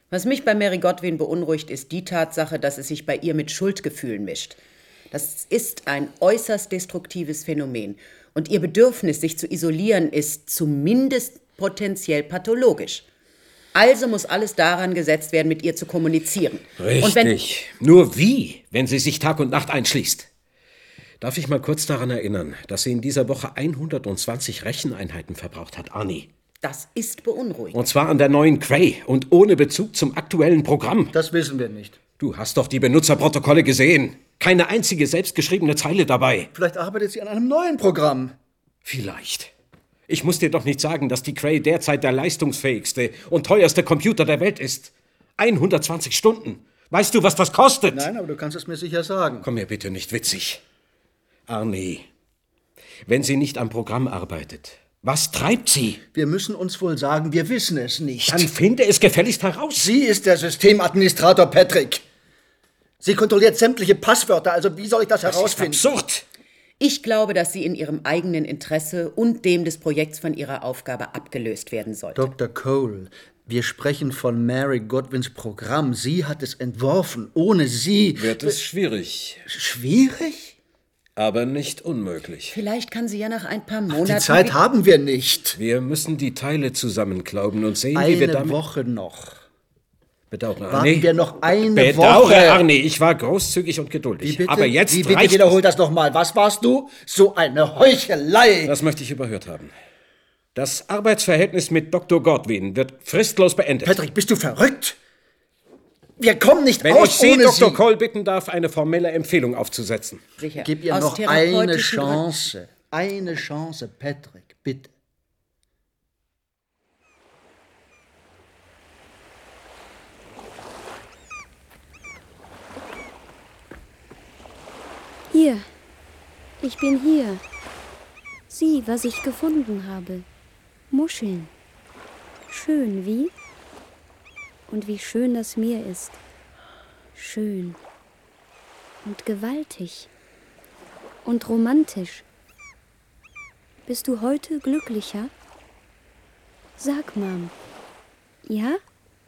Was mich bei Mary Godwin beunruhigt, ist die Tatsache, dass es sich bei ihr mit Schuldgefühlen mischt. Das ist ein äußerst destruktives Phänomen. Und ihr Bedürfnis, sich zu isolieren, ist zumindest potenziell pathologisch. Also muss alles daran gesetzt werden, mit ihr zu kommunizieren. Richtig. Und wenn Nur wie, wenn sie sich Tag und Nacht einschließt? Darf ich mal kurz daran erinnern, dass sie in dieser Woche hundertzwanzig Recheneinheiten verbraucht hat, Arnie? Das ist beunruhigend. Und zwar an der neuen Cray und ohne Bezug zum aktuellen Programm. Das wissen wir nicht. Du hast doch die Benutzerprotokolle gesehen. Keine einzige selbstgeschriebene Zeile dabei. Vielleicht arbeitet sie an einem neuen Programm. Vielleicht. Ich muss dir doch nicht sagen, dass die Cray derzeit der leistungsfähigste und teuerste Computer der Welt ist. hundertzwanzig Stunden. Weißt du, was das kostet? Nein, aber du kannst es mir sicher sagen. Komm mir bitte nicht witzig. Arnie, wenn sie nicht am Programm arbeitet, was treibt sie? Wir müssen uns wohl sagen, wir wissen es nicht. Dann finde es gefälligst heraus. Sie ist der Systemadministrator Patrick. Sie kontrolliert sämtliche Passwörter, also wie soll ich das, das herausfinden? Das ist absurd. Ich glaube, dass sie in ihrem eigenen Interesse und dem des Projekts von ihrer Aufgabe abgelöst werden sollte. Doktor Cole, wir sprechen von Mary Godwins Programm. Sie hat es entworfen. Ohne sie... Wird es schwierig. Schwierig? Aber nicht unmöglich. Vielleicht kann sie ja nach ein paar Monaten... Die Zeit haben wir nicht. Wir müssen die Teile zusammenklauben und sehen, eine wie wir damit... Eine Woche noch. Bedauere, Warten Arnie. wir noch eine Bedauere, Woche. Arnie, ich war großzügig und geduldig. Wie bitte? Aber jetzt Wie bitte? reicht Wiederhol das noch mal. Was warst du? So eine Heuchelei. Das möchte ich überhört haben. Das Arbeitsverhältnis mit Doktor Godwin wird fristlos beendet. Patrick, bist du verrückt? Wir kommen nicht Wenn aus ich Sie, ohne Doktor Sie. Cole, bitten darf, eine formelle Empfehlung aufzusetzen. Sicher. Gib ihr Aus noch eine therapeutischen Chance. Eine Chance, Patrick, bitte. Hier. Ich bin hier. Sieh, was ich gefunden habe. Muscheln. Schön, wie? Und wie schön das Meer ist. Schön. Und gewaltig. Und romantisch. Bist du heute glücklicher? Sag, Mom. Ja?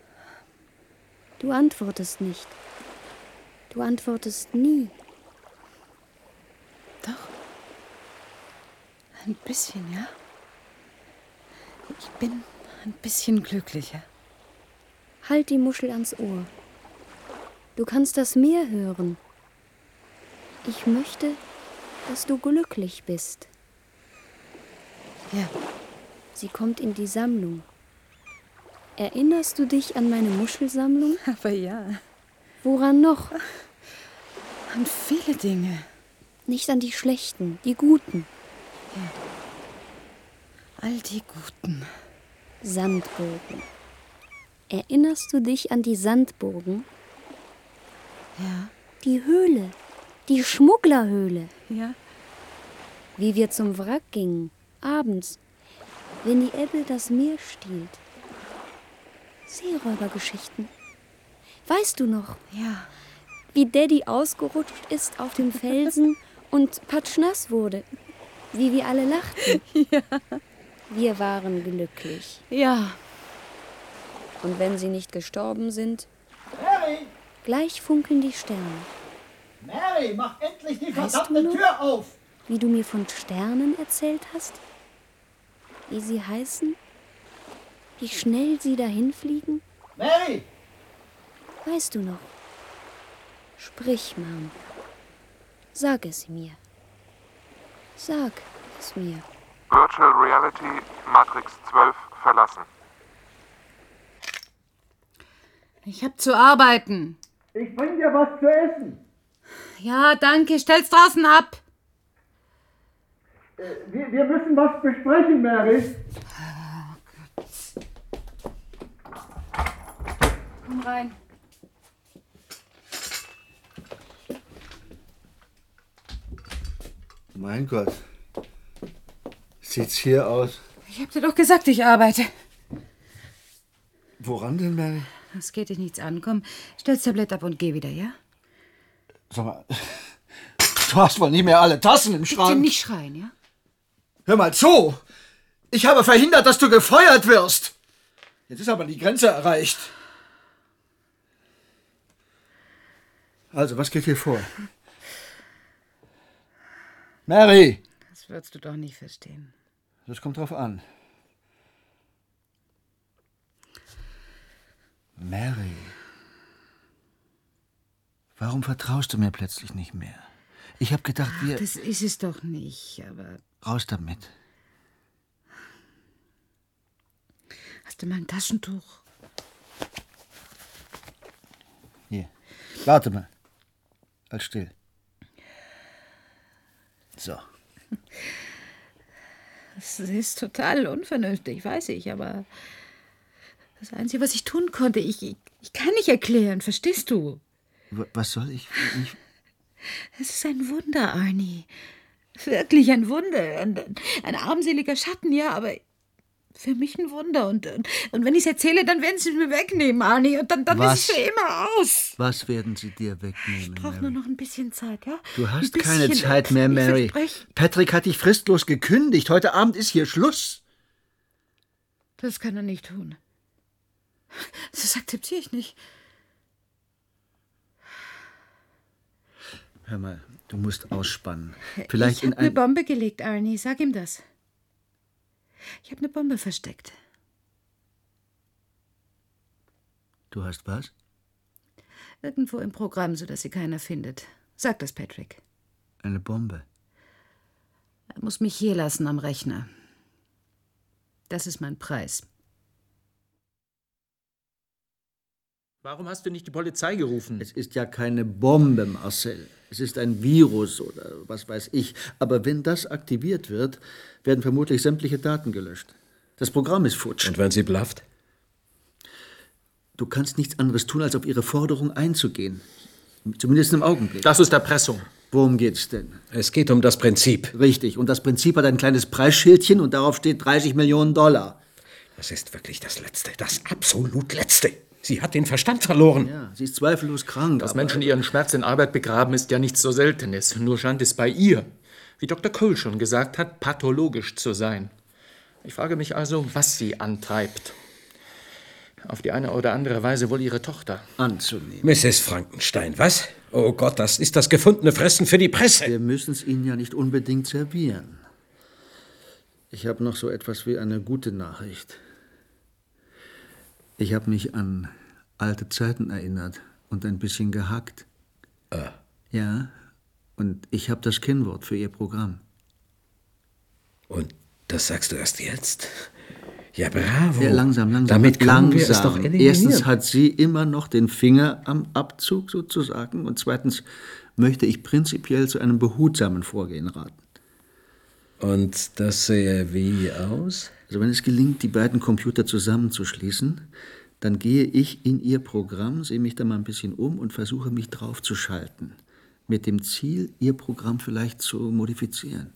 Du antwortest nicht. Du antwortest nie. Doch. Ein bisschen, ja? Ich bin ein bisschen glücklicher. Halt die Muschel ans Ohr. Du kannst das Meer hören. Ich möchte, dass du glücklich bist. Ja. Sie kommt in die Sammlung. Erinnerst du dich an meine Muschelsammlung? Aber ja. Woran noch? An viele Dinge. Nicht an die schlechten, die guten. Ja. All die guten. Sandburgen. Erinnerst du dich an die Sandburgen? Ja. Die Höhle. Die Schmugglerhöhle. Ja. Wie wir zum Wrack gingen, abends, wenn die Ebbe das Meer stiehlt. Seeräubergeschichten. Weißt du noch? Ja. Wie Daddy ausgerutscht ist auf dem Felsen und patschnass wurde. Wie wir alle lachten. Ja. Wir waren glücklich. Ja. Und wenn sie nicht gestorben sind, Mary! gleich funkeln die Sterne. Mary, mach endlich die Weißt verdammte du noch, Tür auf! wie du mir von Sternen erzählt hast? Wie sie heißen? Wie schnell sie dahin fliegen? Mary! Weißt du noch? Sprich, Mom. Sag es mir. Sag es mir. Virtual Reality Matrix zwölf verlassen. Ich hab zu arbeiten. Ich bring dir was zu essen. Ja, danke. Stell's draußen ab. Äh, wir, wir müssen was besprechen, Mary. Oh Gott. Komm rein. Mein Gott. Sieht's hier aus? Ich hab dir doch gesagt, ich arbeite. Woran denn, Mary? Das geht dich nichts an. Komm, stell's Tablett ab und geh wieder, ja? Sag mal, du hast wohl nicht mehr alle Tassen im Schrank. Bitte nicht schreien, ja? Hör mal zu! Ich habe verhindert, dass du gefeuert wirst. Jetzt ist aber die Grenze erreicht. Also, was geht hier vor? Mary! Das würdest du doch nicht verstehen. Das kommt drauf an. Mary. Warum vertraust du mir plötzlich nicht mehr? Ich habe gedacht, wir... Ach, das ist es doch nicht, aber... Raus damit. Hast du mal ein Taschentuch? Hier. Warte mal. Halt still. So. Das ist total unvernünftig, weiß ich, aber das Einzige, was ich tun konnte, ich, ich, ich kann nicht erklären, verstehst du? Was soll ich... ich Es ist ein Wunder, Arnie. Wirklich ein Wunder. Ein, ein armseliger Schatten, ja, aber für mich ein Wunder. Und, und, und wenn ich es erzähle, dann werden sie es mir wegnehmen, Arnie. Und dann, dann ist es für immer aus. Was werden sie dir wegnehmen, Ich brauche Mary? nur noch ein bisschen Zeit, ja? Du hast Ein keine bisschen. Zeit mehr, Ich Mary. verspreche. Patrick hat dich fristlos gekündigt. Heute Abend ist hier Schluss. Das kann er nicht tun. Das akzeptiere ich nicht. Hör mal, du musst ausspannen. Vielleicht ich in habe eine ein... Bombe gelegt, Arnie. Sag ihm das. Ich habe eine Bombe versteckt. Du hast was? Irgendwo im Programm, sodass sie keiner findet. Sag das, Patrick. Eine Bombe. Er muss mich hier lassen am Rechner. Das ist mein Preis. Warum hast du nicht die Polizei gerufen? Es ist ja keine Bombe, Marcel. Es ist ein Virus oder was weiß ich. Aber wenn das aktiviert wird, werden vermutlich sämtliche Daten gelöscht. Das Programm ist futsch. Und wenn sie blufft? Du kannst nichts anderes tun, als auf ihre Forderung einzugehen. Zumindest im Augenblick. Das ist Erpressung. Worum geht's denn? Es geht um das Prinzip. Richtig. Und das Prinzip hat ein kleines Preisschildchen und darauf steht dreißig Millionen Dollar. Das ist wirklich das Letzte, das absolut Letzte. Sie hat den Verstand verloren. Ja, sie ist zweifellos krank. Dass Menschen ihren Schmerz in Arbeit begraben, ist ja nichts so Seltenes. Nur scheint es bei ihr, wie Doktor Cole schon gesagt hat, pathologisch zu sein. Ich frage mich also, was sie antreibt. Auf die eine oder andere Weise wohl ihre Tochter. Anzunehmen. Misses Frankenstein, was? Oh Gott, das ist das gefundene Fressen für die Presse. Wir müssen es ihnen ja nicht unbedingt servieren. Ich habe noch so etwas wie eine gute Nachricht. Ich habe mich an alte Zeiten erinnert und ein bisschen gehackt. Ah. Ja, und ich habe das Kennwort für ihr Programm. Und das sagst du erst jetzt? Ja, bravo. Ja, langsam, langsam. Damit können langsam. wir es doch eliminieren. Erstens hat sie immer noch den Finger am Abzug sozusagen und zweitens möchte ich prinzipiell zu einem behutsamen Vorgehen raten. Und das sähe wie aus? Also wenn es gelingt, die beiden Computer zusammenzuschließen, dann gehe ich in ihr Programm, sehe mich da mal ein bisschen um und versuche mich drauf zu schalten. Mit dem Ziel, ihr Programm vielleicht zu modifizieren.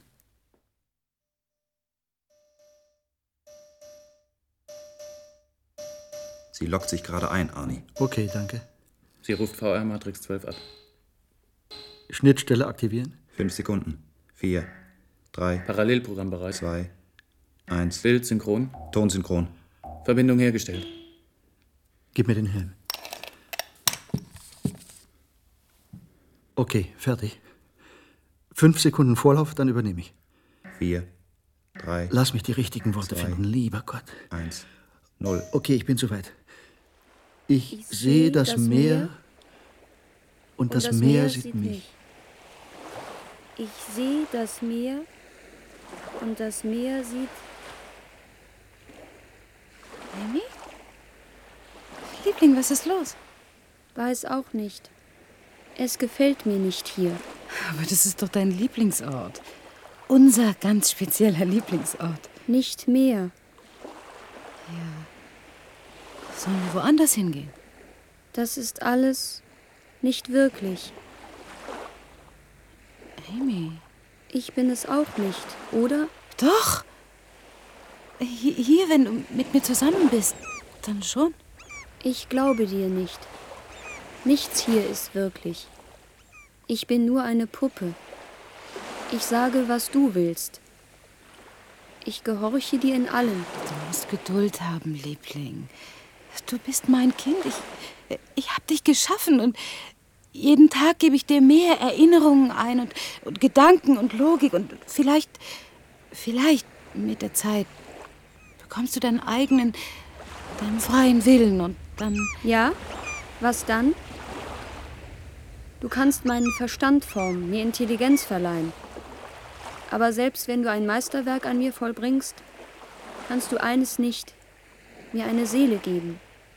Sie loggt sich gerade ein, Arnie. Okay, danke. Sie ruft V R Matrix zwölf ab. Schnittstelle aktivieren. Fünf Sekunden. Vier, drei. Parallelprogramm bereit. Zwei, eins. Bild synchron. Ton synchron. Verbindung hergestellt. Gib mir den Helm. Okay, fertig. Fünf Sekunden Vorlauf, dann übernehme ich. Vier, drei. Lass mich die richtigen Worte zwei, finden, lieber Gott. Eins, null. Okay, ich bin soweit. Ich, ich sehe das, das Meer, Meer und, und das, das Meer, Meer sieht mich. mich. Ich sehe das Meer und das Meer sieht... Amy? Liebling, was ist los? Weiß auch nicht. Es gefällt mir nicht hier. Aber das ist doch dein Lieblingsort. Unser ganz spezieller Lieblingsort. Nicht mehr. Ja. Sollen wir woanders hingehen? Das ist alles nicht wirklich. Amy. Ich bin es auch nicht, oder? Doch. Hier, wenn du mit mir zusammen bist, dann schon. Ich glaube dir nicht. Nichts hier ist wirklich. Ich bin nur eine Puppe. Ich sage, was du willst. Ich gehorche dir in allem. Du musst Geduld haben, Liebling. Du bist mein Kind. Ich, ich habe dich geschaffen und jeden Tag gebe ich dir mehr Erinnerungen ein und, und Gedanken und Logik und vielleicht, vielleicht mit der Zeit bekommst du deinen eigenen, deinen freien Willen und dann... Ja? Was dann? Du kannst meinen Verstand formen, mir Intelligenz verleihen. Aber selbst wenn du ein Meisterwerk an mir vollbringst, kannst du eines nicht, mir eine Seele geben.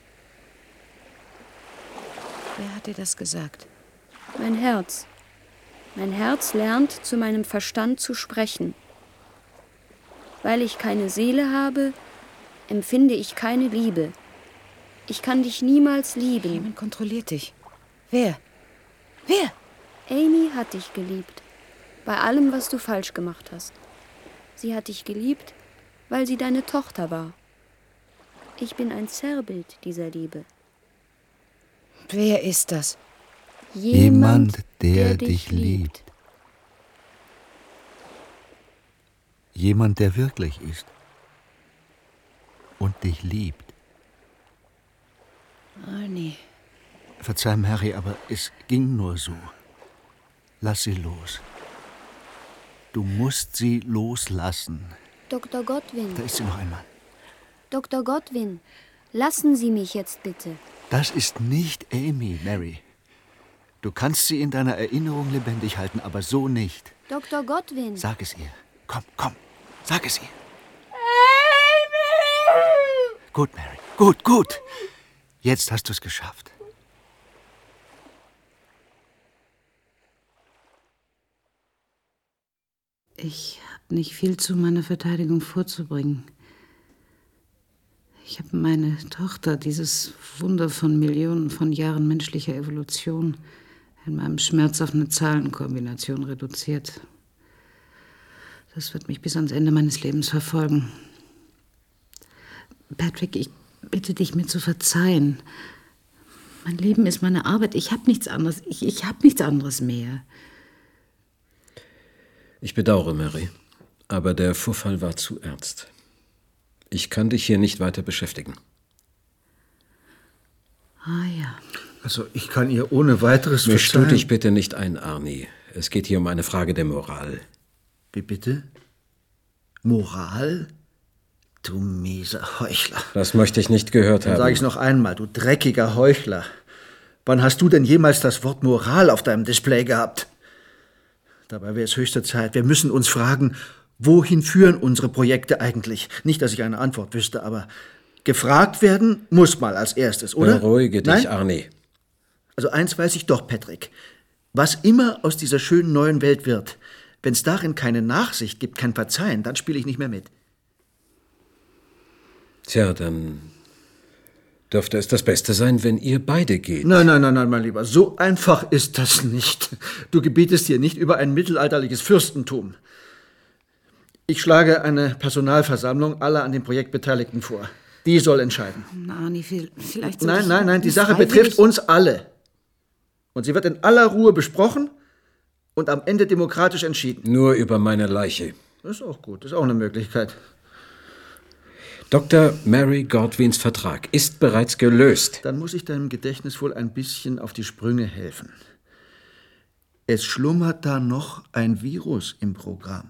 Wer hat dir das gesagt? Mein Herz. Mein Herz lernt, zu meinem Verstand zu sprechen. Weil ich keine Seele habe, empfinde ich keine Liebe. Ich kann dich niemals lieben. Jemand kontrolliert dich. Wer? Wer? Amy hat dich geliebt. Bei allem, was du falsch gemacht hast. Sie hat dich geliebt, weil sie deine Tochter war. Ich bin ein Zerrbild dieser Liebe. Wer ist das? Jemand, der, der dich liebt. Jemand, der wirklich ist. Und dich liebt. Arnie. Verzeih, Mary, aber es ging nur so. Lass sie los. Du musst sie loslassen. Doktor Godwin. Da ist sie noch einmal. Doktor Godwin, lassen Sie mich jetzt bitte. Das ist nicht Amy, Mary. Du kannst sie in deiner Erinnerung lebendig halten, aber so nicht. Doktor Godwin. Sag es ihr. Komm, komm. Sag es ihr. Amy! Gut, Mary. Gut, gut. Jetzt hast du es geschafft. Ich habe nicht viel zu meiner Verteidigung vorzubringen. Ich habe meine Tochter, dieses Wunder von Millionen von Jahren menschlicher Evolution, in meinem Schmerz auf eine Zahlenkombination reduziert. Das wird mich bis ans Ende meines Lebens verfolgen. Patrick, ich bitte dich, mir zu verzeihen. Mein Leben ist meine Arbeit. Ich habe nichts anderes. Ich, ich habe nichts anderes mehr. Ich bedauere, Mary, aber der Vorfall war zu ernst. Ich kann dich hier nicht weiter beschäftigen. Ah ja. Also ich kann ihr ohne weiteres Misch verzeihen. du dich bitte nicht ein, Arnie. Es geht hier um eine Frage der Moral. Wie bitte? Moral? Du mieser Heuchler. Das möchte ich nicht gehört Dann haben. sage ich es noch einmal, du dreckiger Heuchler. Wann hast du denn jemals das Wort Moral auf deinem Display gehabt? Dabei wäre es höchste Zeit. Wir müssen uns fragen, wohin führen unsere Projekte eigentlich? Nicht, dass ich eine Antwort wüsste, aber gefragt werden muss mal als erstes, oder? Beruhige dich, Nein? Arnie. Also eins weiß ich doch, Patrick. Was immer aus dieser schönen neuen Welt wird, wenn es darin keine Nachsicht gibt, kein Verzeihen, dann spiele ich nicht mehr mit. Tja, dann dürfte es das Beste sein, wenn ihr beide geht. Nein, nein, nein, nein, mein Lieber, so einfach ist das nicht. Du gebietest hier nicht über ein mittelalterliches Fürstentum. Ich schlage eine Personalversammlung aller an dem Projekt Beteiligten vor. Die soll entscheiden. Arnie, vielleicht Nein, nein, nein, die Sache betrifft uns alle. Und sie wird in aller Ruhe besprochen und am Ende demokratisch entschieden. Nur über meine Leiche. Das ist auch gut, das ist auch eine Möglichkeit. Doktor Mary Godwins Vertrag ist bereits gelöst. Dann muss ich deinem Gedächtnis wohl ein bisschen auf die Sprünge helfen. Es schlummert da noch ein Virus im Programm.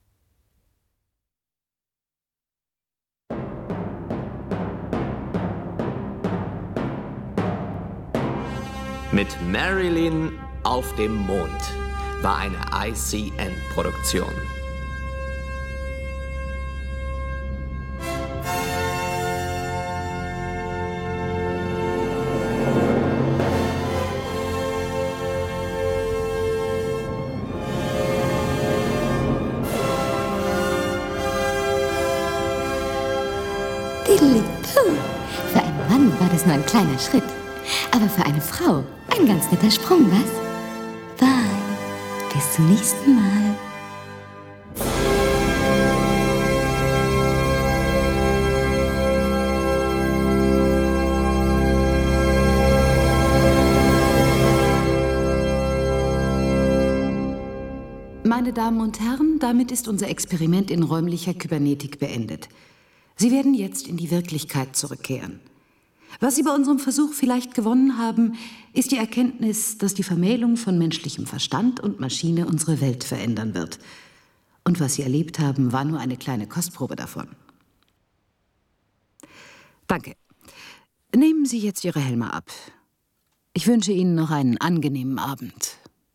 Mit Marilyn auf dem Mond war eine I C N-Produktion. Für einen Mann war das nur ein kleiner Schritt. Aber für eine Frau ein ganz netter Sprung, was? Bye. Bis zum nächsten Mal. Meine Damen und Herren, damit ist unser Experiment in räumlicher Kybernetik beendet. Sie werden jetzt in die Wirklichkeit zurückkehren. Was Sie bei unserem Versuch vielleicht gewonnen haben, ist die Erkenntnis, dass die Vermählung von menschlichem Verstand und Maschine unsere Welt verändern wird. Und was Sie erlebt haben, war nur eine kleine Kostprobe davon. Danke. Nehmen Sie jetzt Ihre Helme ab. Ich wünsche Ihnen noch einen angenehmen Abend.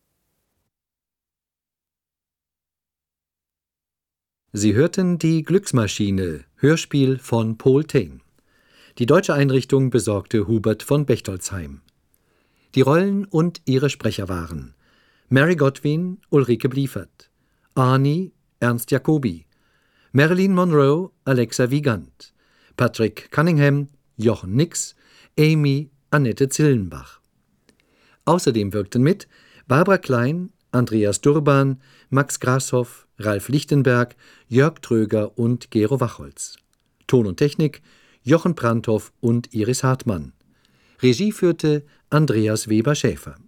Sie hörten die Glücksmaschine, Hörspiel von Paul Thing. Die deutsche Einrichtung besorgte Hubert von Bechtolzheim. Die Rollen und ihre Sprecher waren Mary Godwin, Ulrike Bliefert, Arnie, Ernst Jacobi, Marilyn Monroe, Alexa Wiegand, Patrick Cunningham, Jochen Nix, Amy, Annette Zillenbach. Außerdem wirkten mit Barbara Klein, Andreas Durban, Max Grashoff, Ralf Lichtenberg, Jörg Tröger und Gero Wachholz. Ton und Technik Jochen Pranthoff und Iris Hartmann. Regie führte Andreas Weber-Schäfer.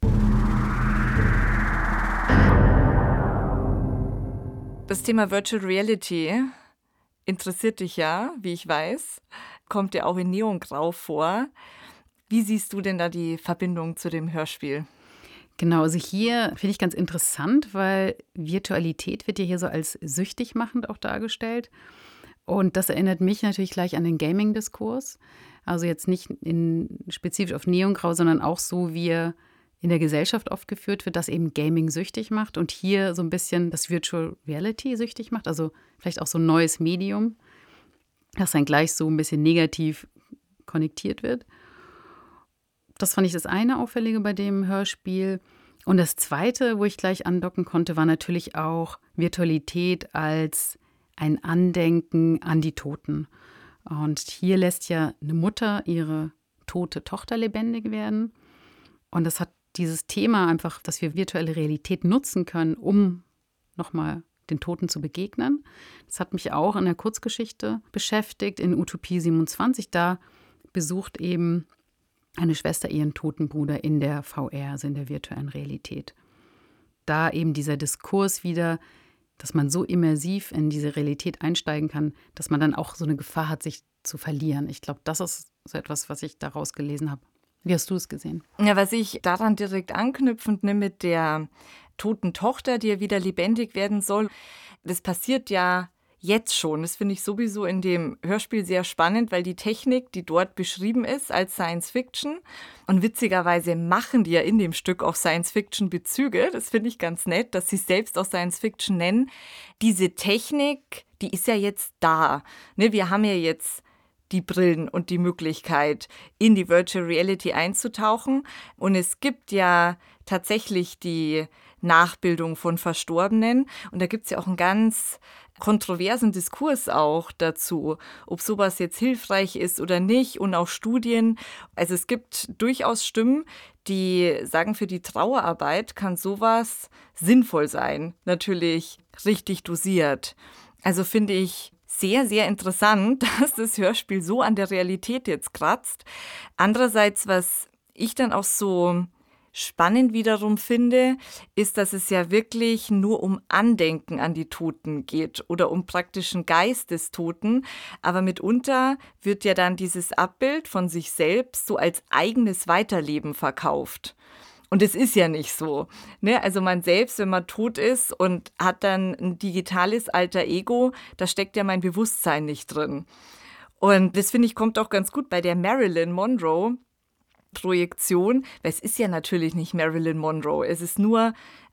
Das Thema Virtual Reality interessiert dich ja, wie ich weiß. Kommt ja auch in Neongrau vor. Wie siehst du denn da die Verbindung zu dem Hörspiel? Genau, also hier finde ich ganz interessant, weil Virtualität wird ja hier so als süchtig machend auch dargestellt. Und das erinnert mich natürlich gleich an den Gaming-Diskurs. Also jetzt nicht in, spezifisch auf Neongrau, sondern auch so, wie er in der Gesellschaft oft geführt wird, dass eben Gaming süchtig macht und hier so ein bisschen das Virtual Reality süchtig macht. Also vielleicht auch so ein neues Medium, das dann gleich so ein bisschen negativ konnektiert wird. Das fand ich das eine Auffällige bei dem Hörspiel. Und das Zweite, wo ich gleich andocken konnte, war natürlich auch Virtualität als ein Andenken an die Toten. Und hier lässt ja eine Mutter ihre tote Tochter lebendig werden. Und das hat dieses Thema einfach, dass wir virtuelle Realität nutzen können, um nochmal den Toten zu begegnen. Das hat mich auch in der Kurzgeschichte beschäftigt, in Utopie siebenundzwanzig. Da besucht eben eine Schwester ihren toten Bruder in der V R, also in der virtuellen Realität. Da eben dieser Diskurs wieder, dass man so immersiv in diese Realität einsteigen kann, dass man dann auch so eine Gefahr hat, sich zu verlieren. Ich glaube, das ist so etwas, was ich daraus gelesen habe. Wie hast du es gesehen? Ja, was ich daran direkt anknüpfend nehme mit der toten Tochter, die ja wieder lebendig werden soll, das passiert ja jetzt schon. Das finde ich sowieso in dem Hörspiel sehr spannend, weil die Technik, die dort beschrieben ist als Science Fiction, und witzigerweise machen die ja in dem Stück auch Science Fiction Bezüge, das finde ich ganz nett, dass sie es selbst auch Science Fiction nennen. Diese Technik, die ist ja jetzt da. Ne, wir haben ja jetzt die Brillen und die Möglichkeit, in die Virtual Reality einzutauchen. Und es gibt ja tatsächlich die Nachbildung von Verstorbenen. Und da gibt es ja auch einen ganz kontroversen Diskurs auch dazu, ob sowas jetzt hilfreich ist oder nicht, und auch Studien. Also es gibt durchaus Stimmen, die sagen, für die Trauerarbeit kann sowas sinnvoll sein. Natürlich richtig dosiert. Also finde ich sehr, sehr interessant, dass das Hörspiel so an der Realität jetzt kratzt. Andererseits, was ich dann auch so spannend wiederum finde, ist, dass es ja wirklich nur um Andenken an die Toten geht oder um praktischen Geist des Toten. Aber mitunter wird ja dann dieses Abbild von sich selbst so als eigenes Weiterleben verkauft. Und es ist ja nicht so. Ne? Also man selbst, wenn man tot ist und hat dann ein digitales Alter Ego, da steckt ja mein Bewusstsein nicht drin. Und das, finde ich, kommt auch ganz gut bei der Marilyn Monroe Projektion, weil es ist ja natürlich nicht Marilyn Monroe, es ist nur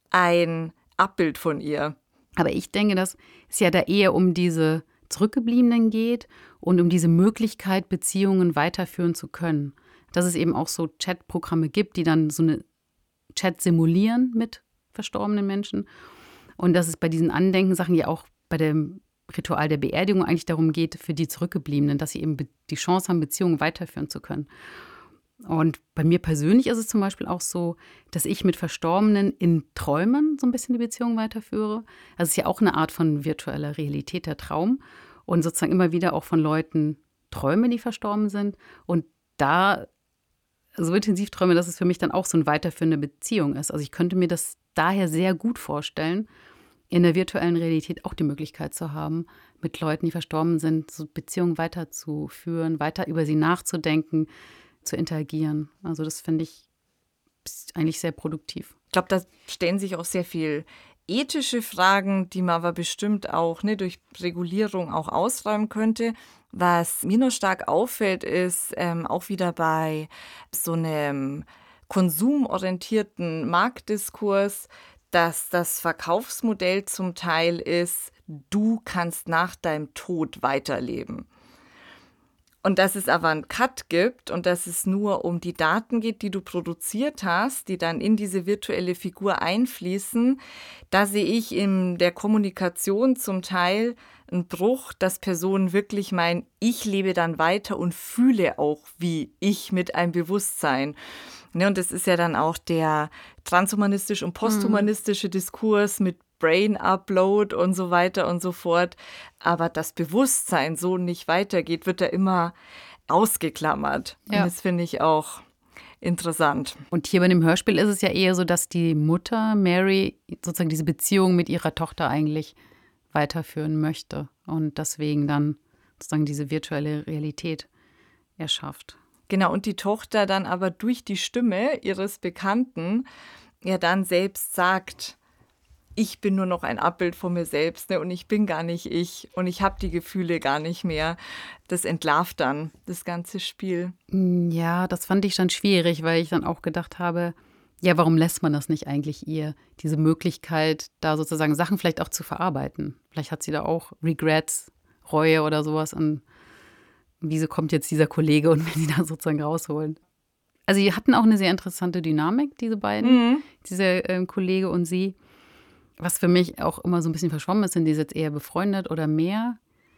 ein Abbild von ihr. Aber ich denke, dass es ja da eher um diese Zurückgebliebenen geht und um diese Möglichkeit, Beziehungen weiterführen zu können. Dass es eben auch so Chatprogramme gibt, die dann so eine Chat simulieren mit verstorbenen Menschen. Und dass es bei diesen Andenkensachen ja auch bei dem Ritual der Beerdigung eigentlich darum geht, für die Zurückgebliebenen, dass sie eben die Chance haben, Beziehungen weiterführen zu können. Und bei mir persönlich ist es zum Beispiel auch so, dass ich mit Verstorbenen in Träumen so ein bisschen die Beziehung weiterführe. Also es ist ja auch eine Art von virtueller Realität, der Traum. Und sozusagen immer wieder auch von Leuten träume, die verstorben sind. Und da so intensiv träume, dass es für mich dann auch so eine weiterführende Beziehung ist. Also ich könnte mir das daher sehr gut vorstellen, in der virtuellen Realität auch die Möglichkeit zu haben, mit Leuten, die verstorben sind, so Beziehungen weiterzuführen, weiter über sie nachzudenken, zu interagieren. Also das finde ich eigentlich sehr produktiv. Ich glaube, da stellen sich auch sehr viel ethische Fragen, die man aber bestimmt auch ne, durch Regulierung auch ausräumen könnte. Was mir noch stark auffällt, ist ähm, auch wieder bei so einem konsumorientierten Marktdiskurs, dass das Verkaufsmodell zum Teil ist, du kannst nach deinem Tod weiterleben. Und dass es aber einen Cut gibt und dass es nur um die Daten geht, die du produziert hast, die dann in diese virtuelle Figur einfließen, da sehe ich in der Kommunikation zum Teil einen Bruch, dass Personen wirklich meinen, ich lebe dann weiter und fühle auch wie ich mit einem Bewusstsein. Ne, und das ist ja dann auch der transhumanistische und posthumanistische mhm. Diskurs mit Brain Upload und so weiter und so fort. Aber das Bewusstsein so nicht weitergeht, wird da immer ausgeklammert. Ja. Und das finde ich auch interessant. Und hier bei dem Hörspiel ist es ja eher so, dass die Mutter Mary sozusagen diese Beziehung mit ihrer Tochter eigentlich weiterführen möchte und deswegen dann sozusagen diese virtuelle Realität erschafft. Genau, und die Tochter dann aber durch die Stimme ihres Bekannten ja dann selbst sagt, ich bin nur noch ein Abbild von mir selbst, ne, und ich bin gar nicht ich und ich habe die Gefühle gar nicht mehr. Das entlarvt dann das ganze Spiel. Ja, das fand ich dann schwierig, weil ich dann auch gedacht habe, ja, warum lässt man das nicht eigentlich ihr, diese Möglichkeit, da sozusagen Sachen vielleicht auch zu verarbeiten? Vielleicht hat sie da auch Regrets, Reue oder sowas und wieso kommt jetzt dieser Kollege und will sie da sozusagen rausholen? Also sie hatten auch eine sehr interessante Dynamik, diese beiden, mhm. dieser äh, Kollege und sie. Was für mich auch immer so ein bisschen verschwommen ist, sind die jetzt eher befreundet oder mehr.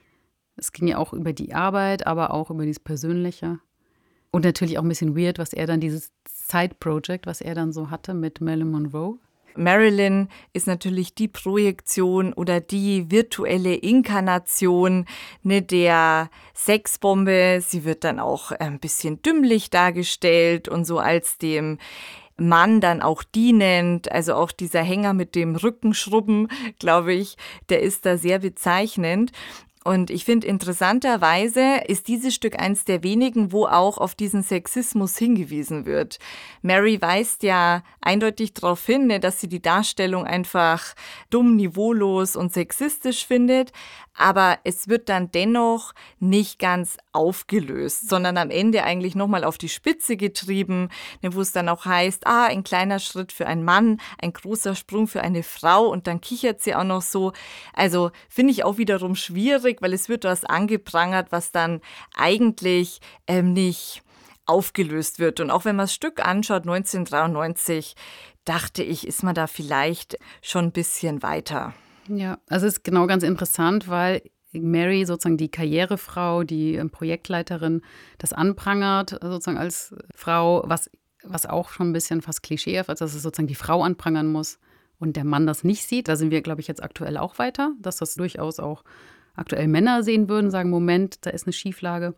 Es ging ja auch über die Arbeit, aber auch über dieses Persönliche. Und natürlich auch ein bisschen weird, was er dann, dieses Side-Project, was er dann so hatte mit Marilyn Monroe. Marilyn ist natürlich die Projektion oder die virtuelle Inkarnation ne, der Sexbombe. Sie wird dann auch ein bisschen dümmlich dargestellt und so als dem Mann dann auch dienend. Also auch dieser Hänger mit dem Rückenschrubben, glaube ich, der ist da sehr bezeichnend. Und ich finde, interessanterweise ist dieses Stück eins der wenigen, wo auch auf diesen Sexismus hingewiesen wird. Mary weist ja eindeutig darauf hin, dass sie die Darstellung einfach dumm, niveaulos und sexistisch findet. Aber es wird dann dennoch nicht ganz aufgelöst, sondern am Ende eigentlich nochmal auf die Spitze getrieben, wo es dann auch heißt, ah, ein kleiner Schritt für einen Mann, ein großer Sprung für eine Frau und dann kichert sie auch noch so. Also finde ich auch wiederum schwierig, weil es wird was angeprangert, was dann eigentlich ähm, nicht aufgelöst wird. Und auch wenn man das Stück anschaut, neunzehnhundertdreiundneunzig, dachte ich, ist man da vielleicht schon ein bisschen weiter. Ja, also es ist genau ganz interessant, weil Mary sozusagen die Karrierefrau, die Projektleiterin, das anprangert sozusagen als Frau, was, was auch schon ein bisschen fast klischeehaft ist, dass es sozusagen die Frau anprangern muss und der Mann das nicht sieht. Da sind wir, glaube ich, jetzt aktuell auch weiter, dass das durchaus auch aktuell Männer sehen würden, sagen, Moment, da ist eine Schieflage.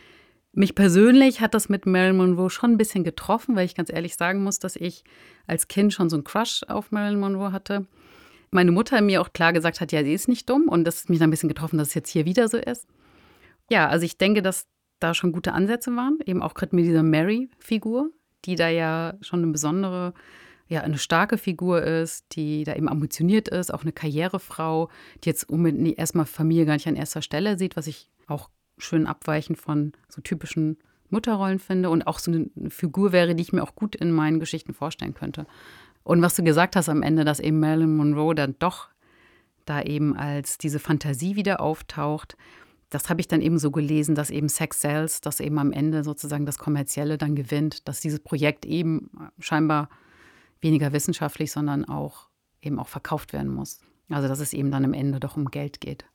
Mich persönlich hat das mit Marilyn Monroe schon ein bisschen getroffen, weil ich ganz ehrlich sagen muss, dass ich als Kind schon so einen Crush auf Marilyn Monroe hatte. Meine Mutter mir auch klar gesagt hat, ja, sie ist nicht dumm und das hat mich dann ein bisschen getroffen, dass es jetzt hier wieder so ist. Ja, also ich denke, dass da schon gute Ansätze waren, eben auch gerade mit dieser Mary-Figur, die da ja schon eine besondere, ja, eine starke Figur ist, die da eben ambitioniert ist, auch eine Karrierefrau, die jetzt unbedingt erstmal Familie gar nicht an erster Stelle sieht, was ich auch schön abweichend von so typischen Mutterrollen finde und auch so eine Figur wäre, die ich mir auch gut in meinen Geschichten vorstellen könnte. Und was du gesagt hast am Ende, dass eben Marilyn Monroe dann doch da eben als diese Fantasie wieder auftaucht, das habe ich dann eben so gelesen, dass eben Sex sells, dass eben am Ende sozusagen das Kommerzielle dann gewinnt, dass dieses Projekt eben scheinbar weniger wissenschaftlich, sondern auch eben auch verkauft werden muss. Also dass es eben dann am Ende doch um Geld geht.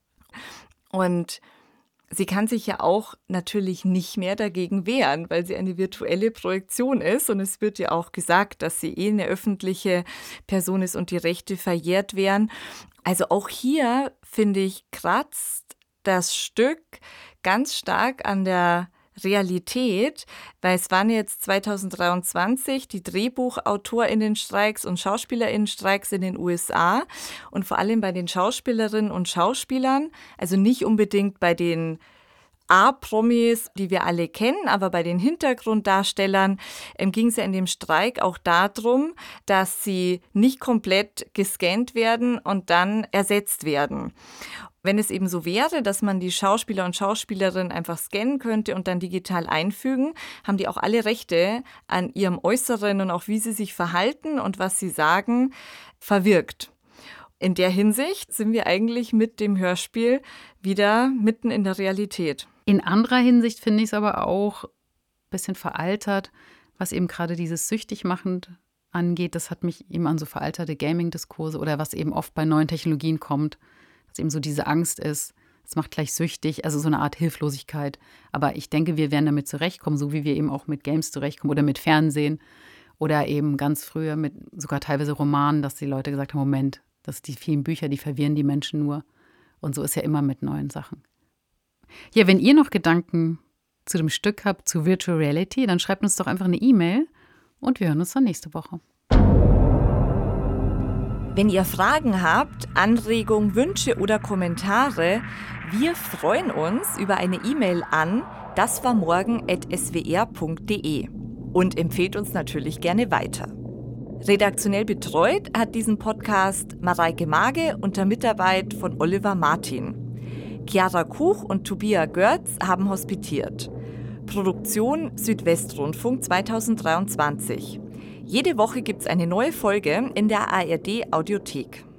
Und sie kann sich ja auch natürlich nicht mehr dagegen wehren, weil sie eine virtuelle Projektion ist. Und es wird ja auch gesagt, dass sie eh eine öffentliche Person ist und die Rechte verjährt wären. Also auch hier, finde ich, kratzt das Stück ganz stark an der Realität, weil es waren jetzt zweitausenddreiundzwanzig die DrehbuchautorInnen-Streiks und SchauspielerInnen-Streiks in den U S A und vor allem bei den Schauspielerinnen und Schauspielern, also nicht unbedingt bei den A-Promis, die wir alle kennen, aber bei den Hintergrunddarstellern ähm, ging es ja in dem Streik auch darum, dass sie nicht komplett gescannt werden und dann ersetzt werden. Wenn es eben so wäre, dass man die Schauspieler und Schauspielerinnen einfach scannen könnte und dann digital einfügen, haben die auch alle Rechte an ihrem Äußeren und auch wie sie sich verhalten und was sie sagen, verwirkt. In der Hinsicht sind wir eigentlich mit dem Hörspiel wieder mitten in der Realität. In anderer Hinsicht finde ich es aber auch ein bisschen veraltert, was eben gerade dieses Süchtigmachend angeht. Das hat mich eben an so veralterte Gaming-Diskurse oder was eben oft bei neuen Technologien kommt, dass eben so diese Angst ist, es macht gleich süchtig, also so eine Art Hilflosigkeit. Aber ich denke, wir werden damit zurechtkommen, so wie wir eben auch mit Games zurechtkommen oder mit Fernsehen oder eben ganz früher mit sogar teilweise Romanen, dass die Leute gesagt haben, Moment, das die vielen Bücher, die verwirren die Menschen nur. Und so ist ja immer mit neuen Sachen. Ja, wenn ihr noch Gedanken zu dem Stück habt, zu Virtual Reality, dann schreibt uns doch einfach eine E-Mail und wir hören uns dann nächste Woche. Wenn ihr Fragen habt, Anregungen, Wünsche oder Kommentare, wir freuen uns über eine E-Mail an daswarmorgen at s w r punkt d e und empfehlt uns natürlich gerne weiter. Redaktionell betreut hat diesen Podcast Mareike Mage unter Mitarbeit von Oliver Martin. Chiara Kuch und Tobias Görz haben hospitiert. Produktion Südwestrundfunk zweitausenddreiundzwanzig. Jede Woche gibt es eine neue Folge in der A R D Audiothek.